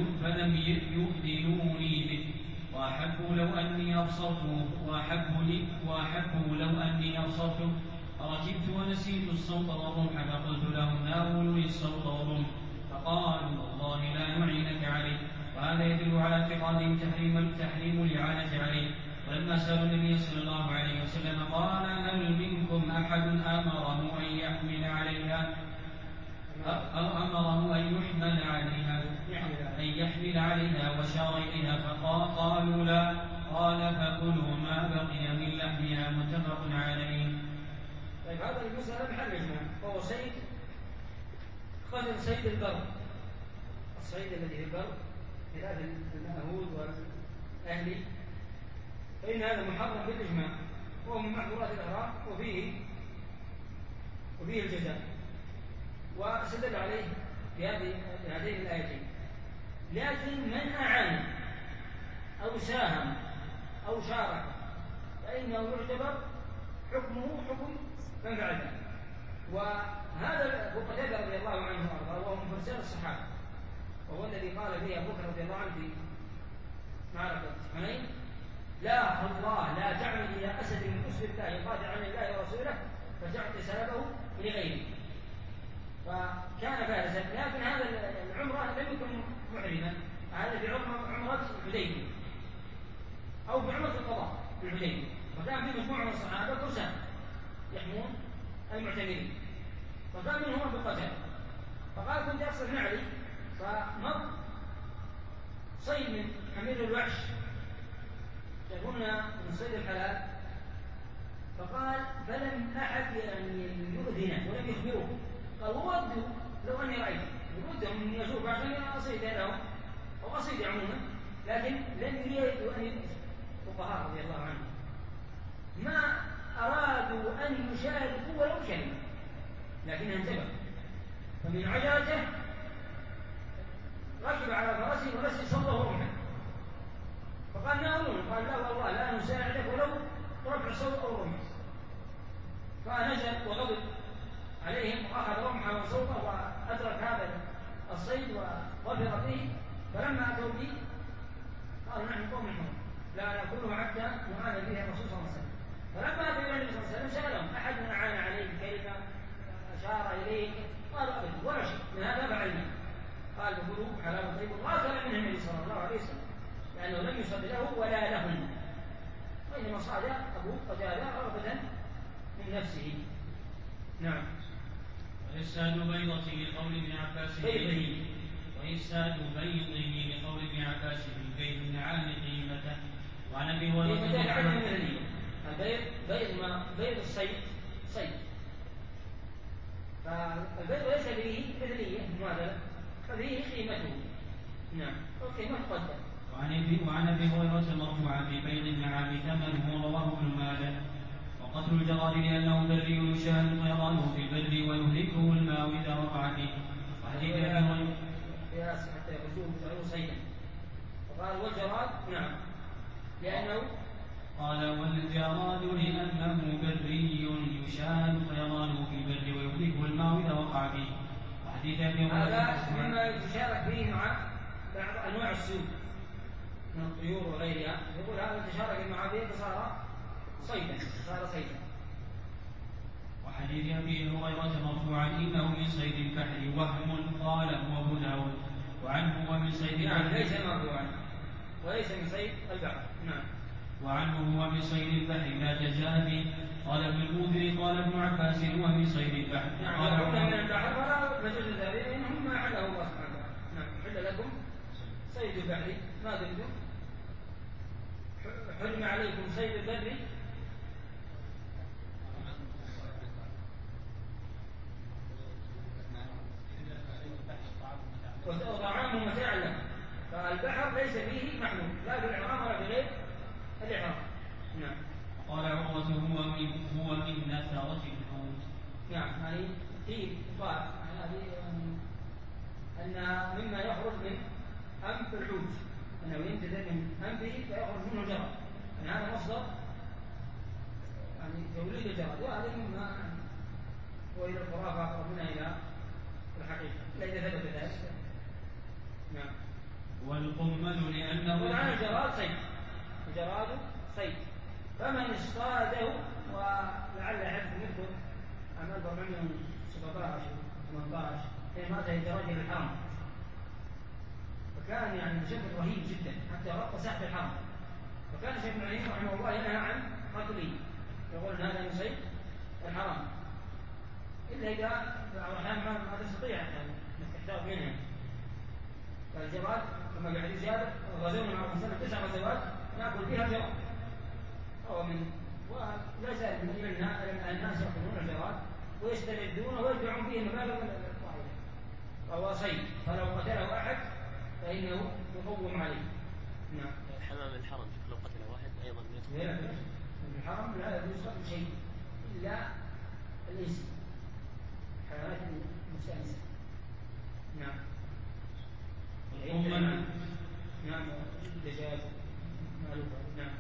يؤذنوني به وأحب لو أني أبصرته فركبت ونسيت الصوت والرمح فقلت لهم ناولوا لي الصوت والرمح فقالوا والله لا نعينك عليه. وهذا يدل على اعتقادهم تحريم الإعانة عليه. ولما سألوا النبي صلى الله عليه وسلم قال هل منكم أحد أمره أن يحمل عليها وشار إليها فقالوا لا قال فكلوا ما بقي من لحمها متفق عليه. طيب هذا المسألة محل إجماع، وهو صيد قتل صيد البر، الصيد الذي في البر خلاف المأهود والأهلي، فإن هذا محرم بالإجماع وهو من محظورات الإحرام وفيه الجزاء. واستدل عليه بهذين الآيتين. لكن من أعان أو ساهم أو شارك فإنه يعتبر حكمه حكم من فعل ذلك. وهذا أبو قتادة رضي الله عنه وأرضاه وهو من فرسان الصحابة، وهو الذي قال به أبو بكر رضي الله عنه في معركة حنين: لا الله لا تعمل إلى أسد من أسد الله يقاتل عن الله ورسوله فتعطي سلبه لغيره. فكان فارسا، لكن هذا العمرة لم يكن محرما، هذا في عمرة الحديبية أو في عمرة القضاء في الحديبية، وكان في مجموعة من الصحابة فرسان يحمون المعتمرين، فكان منهم أبو قتادة، فقال: كنت أصرف نعلي فمر صيد من حمير الوحش يكون من صيد الحلال، فقال: فلم أحد يؤذنه ولم يخبره، قال: ودوا لو أني رأيته، ودهم أن يشوف عشان أصيد لهم أو أصيد عموما، لكن لم يريدوا أن الفقهاء رضي الله عنهم ما أرادوا أن يشاركوا ولو كلمة، لكنها انتبه، فمن عجلته ركب على فرسه ونسي صوته رمحا، فقال: ناولون، قال: لا والله لا نساعدك ولو رفع صوت أو رمح، فنزل وغضب عليهم وأخذ رمحه وصوته وأدرك هذا الصيد وظفر به، فلما أتوا به قالوا: نحن قوم حمر لا نأكله حتى نعان به الرسول صلى الله عليه وسلم. فلما أتوا إلى النبي صلى الله عليه وسلم سألهم: أحد أعان عليه بكلمة أشار إليه؟ قالوا: أبدا ولا شيء من هذا فعلنا. قال: بكلوا حلال طيب، وأكل منه النبي صلى الله عليه وسلم لأنه لم يصد له ولا لهم، وإنما صاد أبو قتادة رغبة من نفسه. نعم. وإفساد بيضته لقول ابن عباس وإفساد بيضه لقول ابن عباس في البيض النعام قيمته. وعن أبي هريرة بيض الصيد صيد، فالبيض ليس به مثلية معادلة، ففيه قيمته. نعم، والقيمة تقدم. وعن ابي هريره مرفوعا في بيض النعام ثمنه رواه ابن ماجه. وقتل الجراد لانه بري يشاهد طيرانه في البر ويهلكه الماء اذا وقع فيه. وحديث ابي هريره قياس حتى يخرجوه صيدا، وقال: والجراد نعم لانه قال: والجراد لانه بري يشاهد طيرانه في البر ويهلكه الماء اذا وقع فيه. وحديث ابي هذا مما يتشارك فيه مع بعض انواع السود من الطيور وغيرها، يقول هذا تشارك مع به فصار صيدا. وحديث ابي هريره مرفوعا انه من صيد البحر وهم قال هو ابو داود. وعنه هو من صيد البحر ليس مرفوعا وليس من صيد البحر. نعم. وعنه هو من صيد البحر لا جزاء به. قال ابن المنذر قال ابن عباس هو من صيد البحر. قال هنا من البحر ولا مجوز ذلك انهم ما حله الله سبحانه وتعالى. نعم. حل لكم صيد البحر ما دمتم حرم عليكم صيد البر وطعامه متاعا لكم. فالبحر ليس فيه محمول لا في الإحرام ولا في غير الإحرام. نعم. قال عروة هو من نثرة الحوت. نعم، هذه قيل قال هذه أن مما يخرج من أنف الحوت، أنه ينتزع من أنفه فيخرج منه جرد، يعني هذا مصدر يعني توليد الجرد، وهذا مما هو إلى الخرافة أقرب منها إلى الحقيقة إلا إذا ثبت ذلك. نعم. والقمل لأنه والآن الجراد صيد، فمن اصطاده ولعل يحب منكم عام 417 18 حين مات يتراجع الحرم، فكان يعني تشدد رهيب جدا حتى رق ساحة الحرم، فكان شيخ ابن عثيمين رحمه الله ينهى عن قتله، يقول هذا من صيد الحرام إلا إذا بعض الأحيان ما تستطيع أن تحتاط منها. فالجراد كما في حديث جابر غزونا مع الرسول 9 غزوات ناكل فيها الجراد، ولا زال من الناس يأكلون الجراد ويستمدون ويدفعون فيه المبالغ الطائلة. فهو صيد، فلو قتله أحد فإنه يقوم عليه. نعم. حمام الحرم لو قتل واحد أيضا يدخل. لا في الحرم لا يجوز قتل شيء إلا الإنس، حيوانات مستأنسة. نعم. نعم دجاج مألوفة. نعم.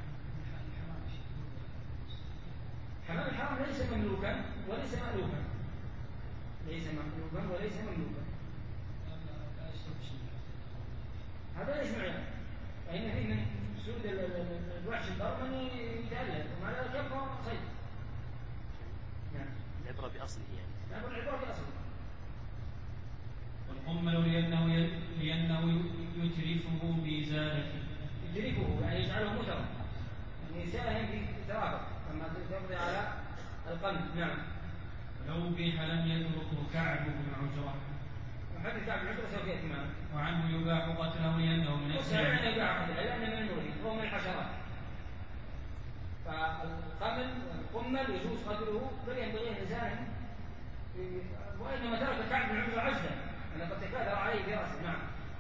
حمام الحرم ليس مملوكا وليس مألوفا، ليس مألوفا وليس مملوكا. هذا ليس معنى، فإن فيه من سود الوحش الضار من يتألف، ومع ذلك يبقى صيد. نعم. العبرة بأصله يعني. نعم العبرة بأصله. والقمل لأنه يترفه بإزالته. يترفه يعني يجعله مترا، يعني يساهم في ترافق كما تقضي على القلب. نعم. ولو بيح لم يتركه كعب بن عجرة. وحدث كعب بن عجرة سوف يأتي معنا. وعنه يباح قتله لأنه من السبع. يباح قتله لأنه من المؤذي وهو من الحشرات. فالقمل والقمل يجوز قتله، بل ينبغي الإنسان، وإنما ترك كعب بن عجرة عجزا أن قد تكاثر عليه برأسه. نعم.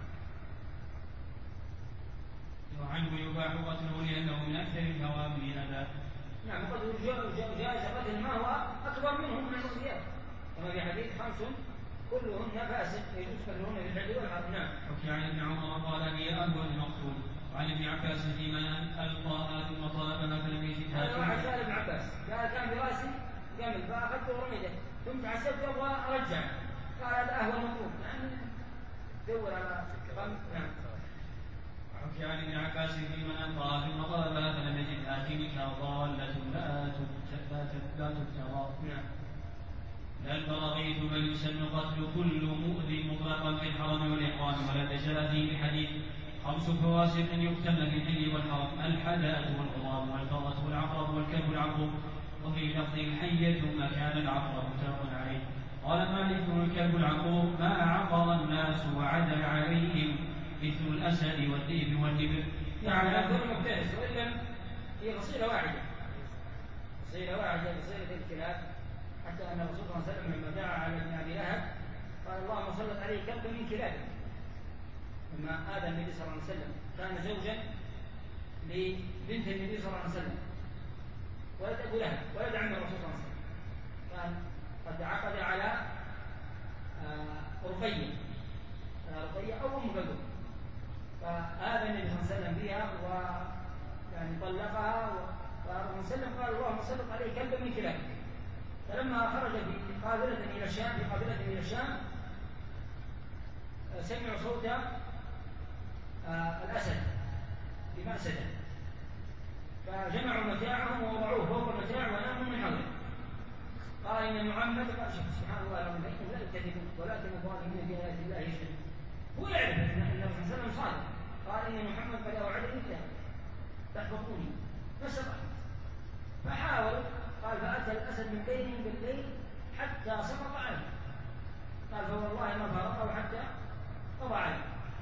وعنه يباح قتله لأنه من أكثر الهوامل أذى. نعم. وقد جاز قتل ما هو أكبر منه من المؤذيات، كما في حديث 5 كلهن فاسق يجوز قتلهن في الحل والحرب. نعم. وفي عن ابن عمر قال هي أهون المقتول. وعن ابن عباس في من ألقاها ثم طلبها فلم يجدها. هذا واحد سأل ابن عباس قال كان براسي قمل فأخذته ورميته ثم تعسفت أبغى أرجع، قال هذا أهون المقتول، يعني دور على قمل. نعم. وحكي عن ابن عباس في من ألقاها ثم طلبها فلم يجدها تلك ضالة لا تبتغى. نعم. لا البراغيث بل يسن قتل كل مؤذي مطلقا في الحرم والإحرام. ولا تجاء فيه بحديث 5 فواسق يقتلن في الحل والحرم: الحداة والغراب والفرة والعقرب والكلب العقرب. وفي لفظ الحية مكان العقرب متفق عليه. قال مالك: الكلب العقرب ما عقر الناس وعدل عليهم مثل الأسد والذئب والإبل. يعني يكون مفترس، وإلا هي فصيلة واحدة، فصيلة الكلاب، حتى أن الرسول صلى الله عليه وسلم لما دعا على ابن أبي لهب قال اللهم سلط عليه كلب من كلابه. لما آذى النبي صلى الله عليه وسلم كان زوجا لبنت النبي صلى الله عليه وسلم، ولد أبو لهب ولد عم الرسول صلى الله عليه وسلم، كان قد عقد على رقية أو أم كلثوم، فآذى النبي صلى الله عليه وسلم بها ويعني طلقها، فالرسول صلى الله عليه وسلم قال اللهم سلط عليه كلب من كلابه. فلما خرج في قافلة إلى الشام سمعوا صوت الأسد بمأسدة، فجمعوا متاعهم ووضعوه فوق المتاع وناموا من حوله. قال إن محمد قال سبحان الله العظيم إنهم لا يكذبون ولكن الظالمين في آيات الله يشهدون. هو يعرف أن النبي صلى الله عليه وسلم صادق. قال إن محمد قد أوعدني بذلك تحفظوني ما استطعت. فحاول، قال فأتى الأسد من بينهم بالليل حتى سقط عليه، قال فوالله ما فارقه حتى قضى عليه.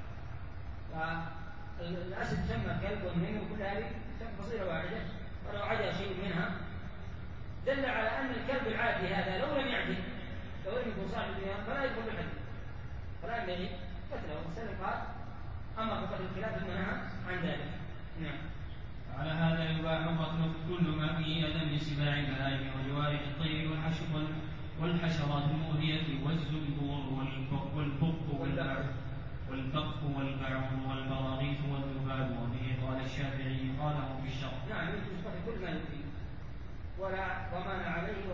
فالأسد سمى كلب والنمر وكل هذه فصيلة واحدة، ولو عدا شيء منها دل على أن الكلب العادي هذا لو لم يعدل، لو لم يكن صاحب بها فلا يدخل بالحديث، فلا ينبغي قتله. وسلم قال أمر بقتل الكلاب ثم نهى عن ذلك. نعم. على هذا يباح قتل كل ما فيه أذى من سباع البهائم وجوارح الطير والحشرات المؤذية والزنبور والبق والبعوض والبراغيث والذباب. وبه قال الشافعي قاله في الشرع. نعم. يجوز قتل كل ما يؤذي ولا ضمان عليه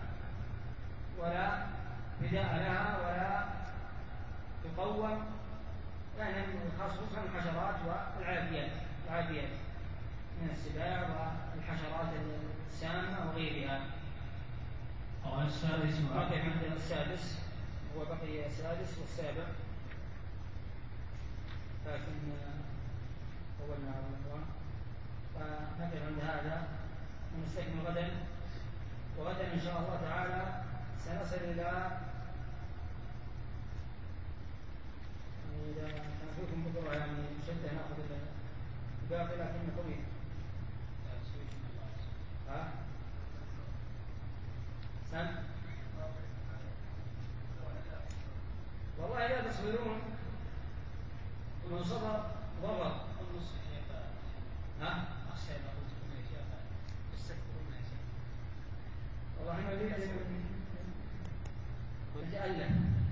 ولا فداء لها ولا تقوم، يعني خصوصا الحشرات والعافيات من السباع والحشرات السامة وغيرها. قال السادس بقي عندنا السادس، هو بقي السادس والسابع، لكن طولنا على الإخوان، فنقف عند هذا ونستكمل غدا. وغدا إن شاء الله تعالى سنصل إلى إذا كان فيكم بكرة يعني شدة نأخذ الباقي لكن طويل. سم والله لا يصبرون ومن صبر ضرر. ها؟ أخشى إذا قلت لكم يا شيخ تستكبرون يا شيخ. والله أنا أريد أن أتألم